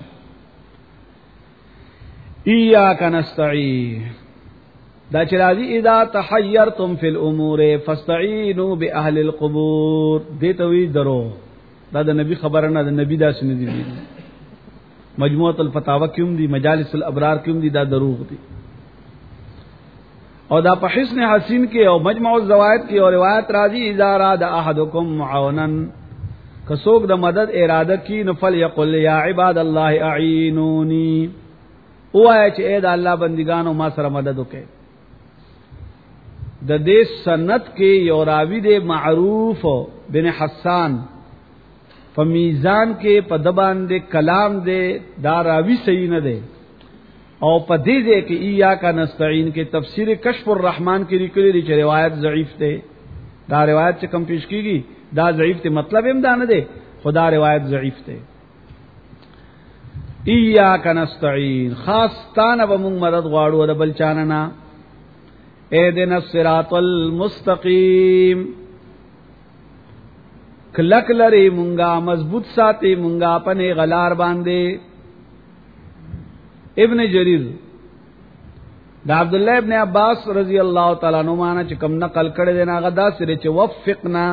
ایاک نستعین دا چې راځي اذا تحیرتم فی الامور فاستعینوا باهل القبور دې ته وی درو دا د نبی خبره نه د نبی دا سن دي مجموعه الفتاوا کوم دي مجالس الابرار کوم دي دا دروغ دي او دا په حسن حسین کې او مجموع الزوائد کې او روایت راځي اذا راد احدکم معونا کڅوګ د مدد اراده کی نفل یقل یا عباد الله اعینونی اوه چې اې د الله بندگانو ما سره مدد وکړي د دې سنت کې یو راوی د معروف بن حسان په میزان کې په دبان د کلام د دا راوی صحیح نه دی او په دې ځای کې ایاک نستعین کې تفسیر کشف الرحمن کې لیکلي دی چې روایت ضعیف ده دا روایت چې کم پیش کیږي دا ضعیف ته مطلب هم دا نه دی خدا روایت ضعیف ده ایاک نستعین خاص تانه به موږ مدد غواړو د بل چانه نه اهدنا الصراط المستقیم کلک لري مونږه مضبوط ساتي مونږه پنه غلار باندې ابن جریر دا عبد الله ابن عباس رضی الله تعالی عنہ معنا چې کوم نقل کړي دی ناغه دا سره چې وفقنا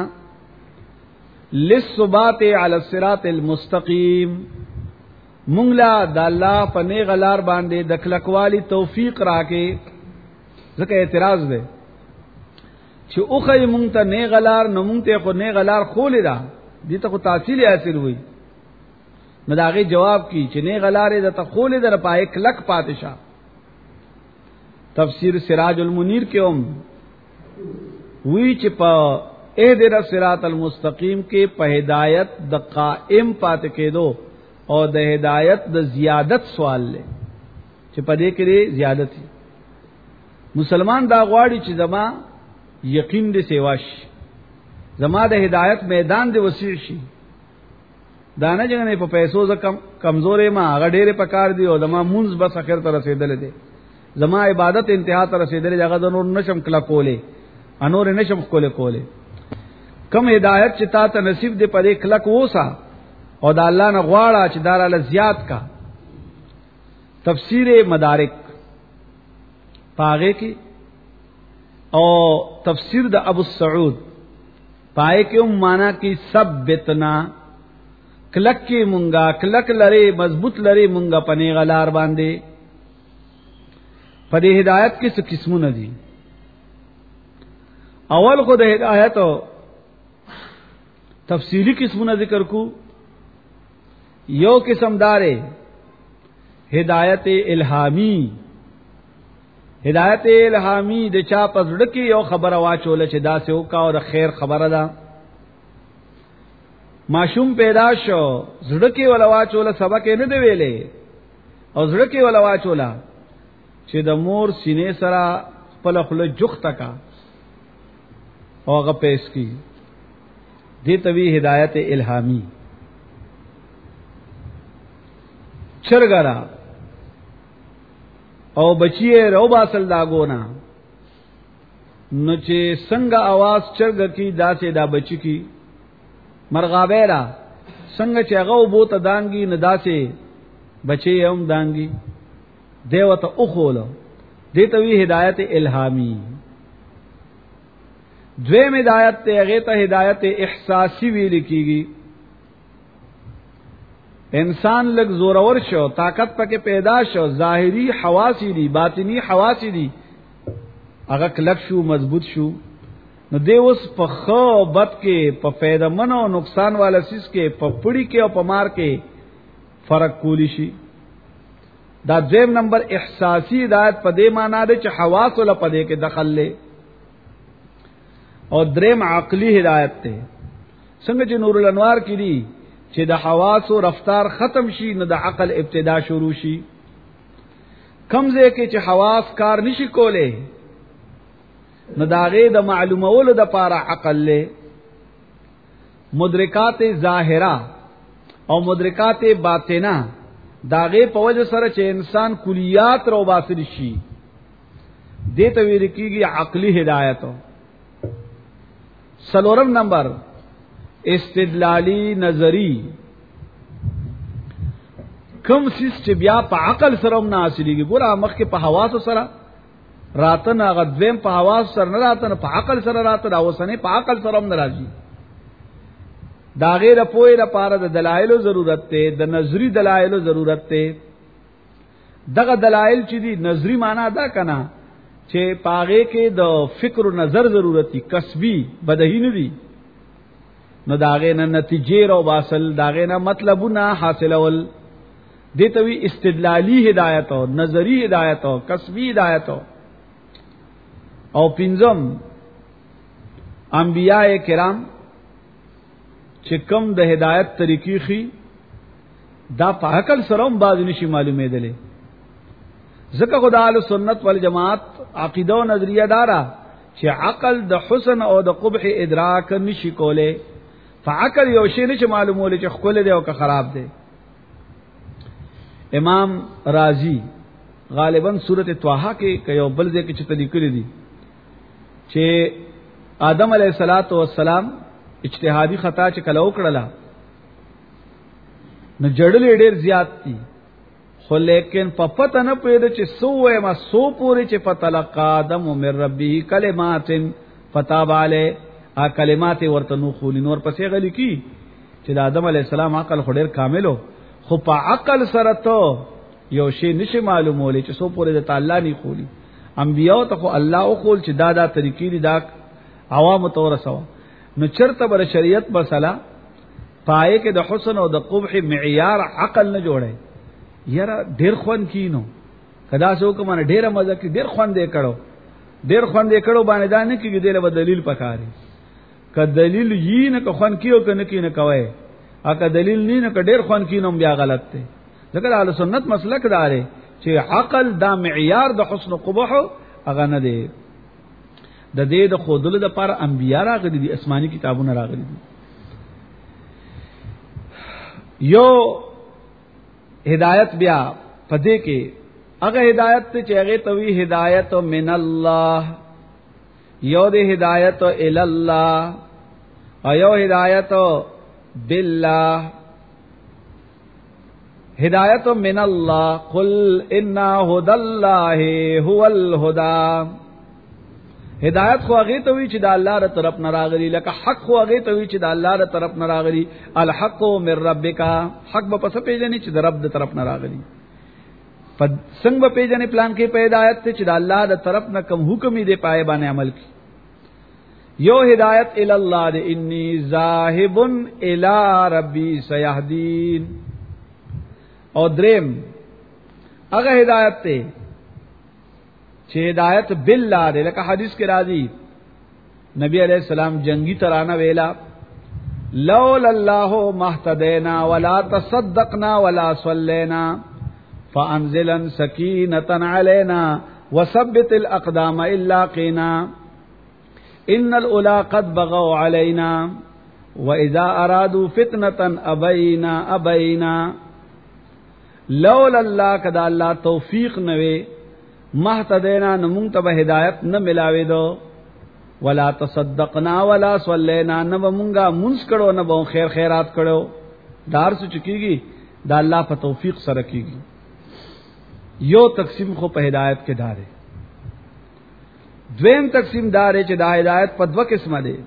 للثبات علی الصراط المستقیم مونږ لا د الله پنه غلار باندې د کلکوالی توفیق راکې ځکه اعتراض دی چې اوخه مونږ ته نه غلار نو مونږ ته خو نه غلار خولې دا دي ته خو تحصیل حاصل وي نو داغه جواب کی چې نه غلارې د تخولې در پای کلک پاتشا تفسیر سراج المنیر کې هم وی چې په اهدنا الصراط المستقیم کې په هدایت د قائم پات کېدو او د هدایت د زیادت سوال لې چې په دې کې زیادت مسلمان دا غواړي چې زما یقین دې سیواش زما د هدایت میدان دې وسیع شي دانه جنې په پیسو ز کمزورې ما هغه ډېرې پکار دی او زما مونږ بس اخر ته رسیدل دي زما عبادت انتها ته رسیدل هغه د نور نشم کلا کولې انور نشم کولې کم هدایت چې تا ته نصیب دې پرې کلک وسا او د الله نه غواړه چې داراله زیات کا تفسیر مدارک پاغه کې او تفسیر د ابو السعود پای کې هم معنا کې ثبتنا کلک کې مونږه کلک لري مضبوط لري مونږه پنی غلار باندې په دې هدایت کې څه قسمونه دي اول خو د هدایت او تفصیلی قسمونه ذکر کو یو قسم دارې هدایت الهامی هدایت الهامی د چا پزړه کې یو خبره واچول چې دا سه وکا او د خیر خبره ده ماشوم پیدا شو زړه کې ولا واچول سبق نه دی ویلې او زړه کې ولا واچولا چې د مور سینې سره خپل خپل جخت کا او هغه پیس کی دې توی هدایت الهامی چرګرا او بچی رو باسل داګونا نو چې څنګه आवाज چرګ کی داسې دا بچی کی مرغابیرا څنګه چې هغه وبوت دانګي نه داسې بچي هم دانګي دیوته اوخولو دته وی هدایت الهامی دویم هدایت ته هغه ته هدایت احساسی ویل کیږي انسان لګ زورور شو طاقت پکې پیدا شو ظاهری حواس دي باطنی حواس دي هغه کلک شو مضبوط شو نو دی اوس په خو بد کې په فائدہ من او نقصان والا سیس کې په پړی کې او په مار کې فرق کولی شي دا دویم نمبر احساسی ہدایت په دې معنی ده چې حواس ول په دې کې دخل لې او دریم عقلی ہدایت ته څنګه چې نور الانوار کې دي چې د حواس او رفتار ختم شي نو د عقل ابتدا شروع شي کمزې کې چې حواس کار نشي کوله نو داغه د معلومولو د پاره عقل له مدرکات ظاهرہ او مدرکات باطنہ داغه په وجه سره چې انسان کلیات رو باسل شي دې ته ویل کېږي عقلی ہدایت سلورم نمبر استدلالی نظری، کم سیس چې بیا په عقل سره هم نه حاصلېږي. ګوره مخکې په حواس سره راته نه، هغه دویم په حواس سره نه راته، په عقل سره راته، دا اوسنۍ په عقل سره هم نه راځي. دا غیر پوهې لپاره د دلایلو ضرورت دی، د نظری دلایلو ضرورت دی. دغه دلایل چې دي نظری معنا دا کنه چې پاغه کې د فکر او نظر ضرورت دي، کسبی بدهی نه دي. نو داغه نه نتیجې راو باسل، داغه نه مطلبونه حاصلول، دته وی استدلالی هدایت او نظری هدایت او کسبی هدایت. او پنځم انبیاء کرام چې کوم د هدایت طریقې خي دا په عقل سره هم باز نشي معلومېدلې. ځکه خدای له سنت والجماعت عقیده او نظریه دارا چې عقل د حسن او د قبح ادراک نشي کوله. فعقل یو شی نه چې معلومول چې خپل دی او که خراب دی. امام رازی غالبا سورۃ طه کې یو بل ځای کې چې لیکلي دي چې آدم علیه السلام اجتهادي خطا چې کله وکړه نو جړلې ډېر زیات دي، خو لیکن په پته نه پېد چې سوې ما سو پورې چې فتلقى آدم من ربه کلمات فتاب علیه، کلمات ورته نو خولین ور پسې غلي کی چې د آدم علیه السلام عقل خډیر کاملو، خو په عقل سره ته یو شی نشي معلومولې چې سو پورې د تعالی نه خولي. انبیاء ته خو الله او خول چې دا طریقې دي دا عوام ته ورسو. نو چرته بر شریعت مسله پای کې د حسن او د قبح معیار عقل نه جوړه. یاره ډیر خوان کینو کدا سو کومه ډیره مزه کې ډیر خوان دې کړو، ډیر خوان دې کړو باندې دا نه کېږي دله دلیل پکاري. که دلیل یې نه که خوان کیو کنه کینه کوي، اګه دلیل نه نه که ډیر خوان کینم بیا غلط دی. ځکه اهل سنت مسلک داره چې عقل دا معیار د حسن او قبح هغه نه دی. د دې د خودلو د پر انبیا راغلي دي، آسماني کتابونه راغلي دي. یو هدایت بیا پدې کې هغه هدایت چې هغه توي هدایت من الله، یو د هدایت ال الله او یو هدایت بالله. هدایت من الله قل ان هدى الله هو الهدى. هدایت خو هغه ته وی چې د الله تر طرف نه راغلی، لکه حق خو هغه ته وی چې د الله تر طرف نه راغلی. الحق من ربک، حق به پس پیژنې چې د رب تر طرف نه راغلی. په څنګه به پیژنې پلان کې په هدایت ته چې د الله تر طرف نه کوم حکم دې پای باندې عمل کی. یو هدایت ال الله دې انی ذاهب الی ربی سیهدین. او دریم هغه هدایت ته چې هدایت بالله دې، لکه حدیث کې راځي نبی علیہ السلام جنگی ترانه ویلا لولا الله مهتدینا ولا تصدقنا ولا صلینا فانزلا سکینه علینا وثبت الاقدام الا قینا ان الاولى قد بغوا علينا واذا ارادوا فتنه ابينا لولا الله کدا الله توفیق نوي مهتدینا نمون ته هدایت نه ملاوي دو، ولا تصدقنا ولا صلینا نه مونږه منس کړو نه به خیر خیرات کړو. دار سو چکیږي دا الله په توفیق سره کیږي. یو تقسیم خو په هدایت کې دار. دویم تقسیم دار چې دا هدایت په دوه قسمه دي.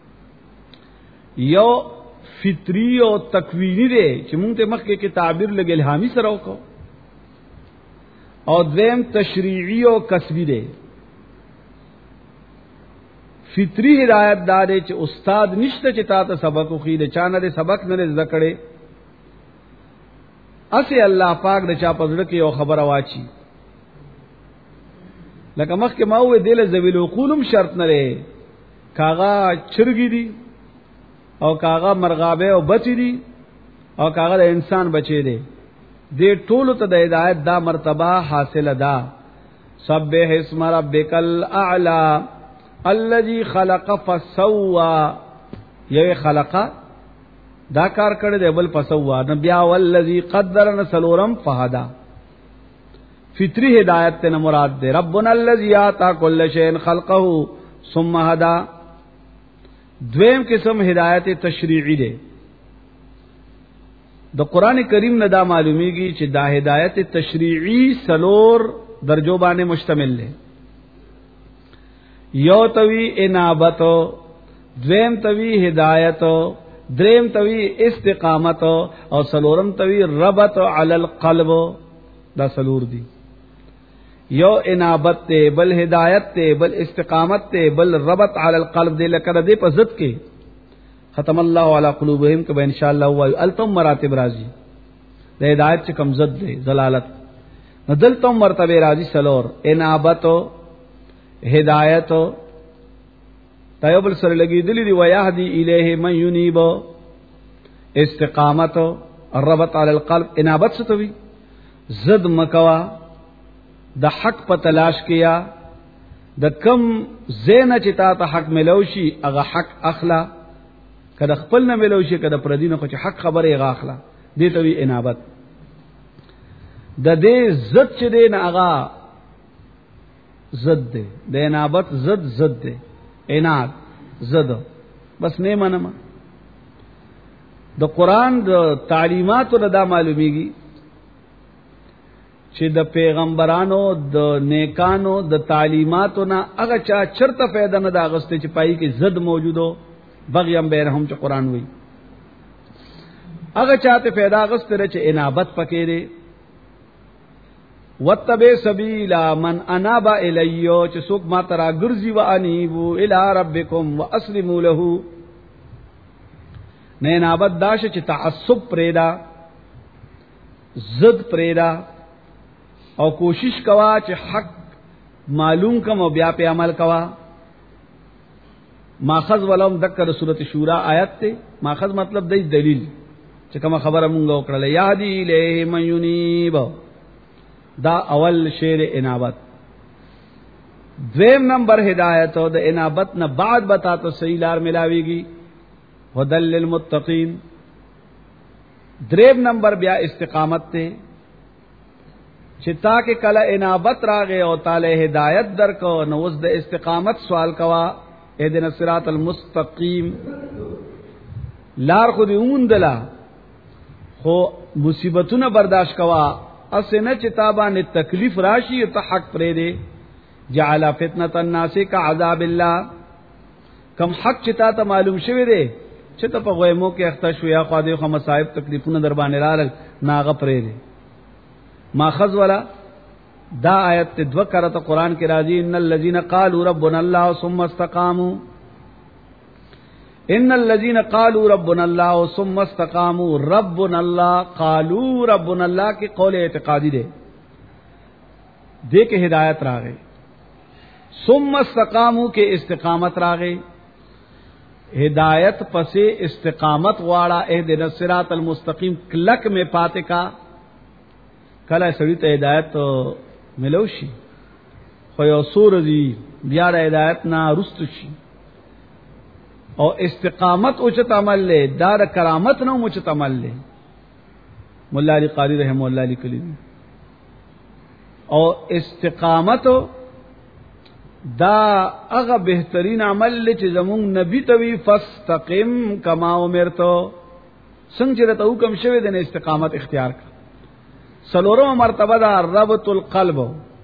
یو فطری او تکوینی دی چې مونږ ته مخکې کې تعبیر لګ الهامی سره وکړو، او دویم تشریعی او کسبی دی. فطری ہدایت دارے چې استاد نشته چې تا ته سبق خو دې چانه دې سبق نه زکړې، اسی الله پاک د چا پزړه کې یو خبره واچي. لکه مخکې ما وې دله ذویل عقولم شرط نه لري، کاغه چرګی دي او کاغه مرغابه او بچی دي او کاغه د انسان بچی دي. دې ټولو ته د هدایت دا مرتبه حاصله ده. سبح اسم ربک الاعلى الذي خلق فسوى. یو خلق دا کار کړی دی، بل فسوا نه بیا والذي قدر نسلورم فهدا. فطری ہدایت ته مراد ده ربنا الذي اعطى كل شيء خلقه ثم هدى. دویم قسم ہدایت تشریعی دے. د قران کریم نه دا معلومیږي چې دا ہدایت تشریعی سلور درجو باندې مشتمل دی. یو توی انابت، دویم توی ہدایت، دریم توی استقامت او سلورم توی ربط علی القلب. دا سلور دی. یو انابت تے، بل ہدایت تے، بل استقامت تے، بل ربط علی القلب دے. لکه دې په ضد کې ختم الله علی قلوبهم که ان شاء الله وای التم مراتب راضی د ہدایت چې کم ضد دی ضلالت. ندلتم مرتبه راضی سلور انابت، ہدایت تایوبل سره لګی دلی دی ویهدی الیه من یونیب، استقامت الربط علی القلب. انابت ستوی زد مکوا د حق په تلاش کیا، د کم زینه چې تا ته حق ملوشي هغه حق اخلا، کله خپل نه ملوشي کله پردینه خو چې حق خبره هغه اخلا. دې ته وی انابت. د دې زد چې دین هغه زد دے، د انابت زد دے، اناد زد بس نه منم. د قران د تعلیماتو دا معلومیږي چې د پیغمبرانو د نیکانو د تعلیماتو نه هغه چا چرته پیدا نه دا غسته چې پای کې زد موجودو بغیم بینهم چې قران وی هغه چاته پیدا غسته چې انابت پکې دی. وتبع سبیل من اناب الیو چې څوک ما ترا ګرځي و انیبو الی ربکم واسلموا له. نه انابت داش چې تعصب پریدا، زد پریدا او کوشش کوا چې حق معلوم کم او بیا په عمل کوا. ماخذ ولهم ذکر سورۃ شورا آیت ته ماخذ مطلب دی دلیل چې کوم خبره مونږ وکړه یادی الیه من یونیب. دا اول شعر انابت. دویم نمبر ہدایت او د انابت نہ بعد بتا تو صحیح لار ملاویږي هدل للمتقین. دریم نمبر بیا استقامت ته چې تا کې کله انابت راغې او تعالی ہدایت درکو نو اوس د استقامت سوال کوا اهدنا الصراط المستقیم. لار خو دې اوندلا خو مصیبتونه برداشت کوا اسنه چې تابانه تکلیف راشي ته حق پرې دی. جعل فتنه الناس كعذاب الله. کم حق چې تا ته معلوم شوی دی چې ته په غیمو کې اخته شو یا خو دې خو مصائب تکلیفونه در باندې رال ناغه پرې دی. ماخذ ولا دا آیت ته دو کرته قران کې راځي ان الذين قالوا ربنا الله ثم استقاموا. ان الذين قالوا ربنا الله ثم استقاموا. ربنا الله قالوا ربنا الله کی قول اعتقادی دے دے کے ہدایت راغے. ثم استقاموا کے استقامت راغے. ہدایت پسے استقامت واڑا اهدنا الصراط المستقیم کلک میں پاتے کا کله سړی ته ہدایت ملوشي خو یو سور دی بیا د ہدایت نه رست شي او استقامت اوچت عمل لے دار کرامت نو اوچت عمل لے. مولا علی قاری رحمہ اللہ علی کلی او استقامت دا هغه بهترین عمل لے چې زمون نبی توی فاستقم کما امرتو څنګه چې ته حکم شوی د استقامت اختیار کړ. سلورم مرتبه دا ربط القلب.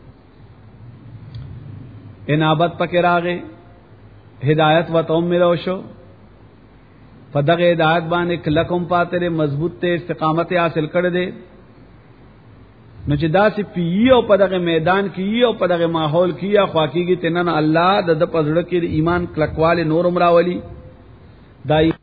انابت پکې راغې، ہدایت و تو ملو شو پدغ ہدایت باندې کلکم پاتره مضبوط ته استقامت حاصل کړ دے. نو چې داسې پیو پدغه میدان کې او پدغه ماحول کې خواکیږي تنن الله د پزړه کې ایمان کلکواله نور امراولي دای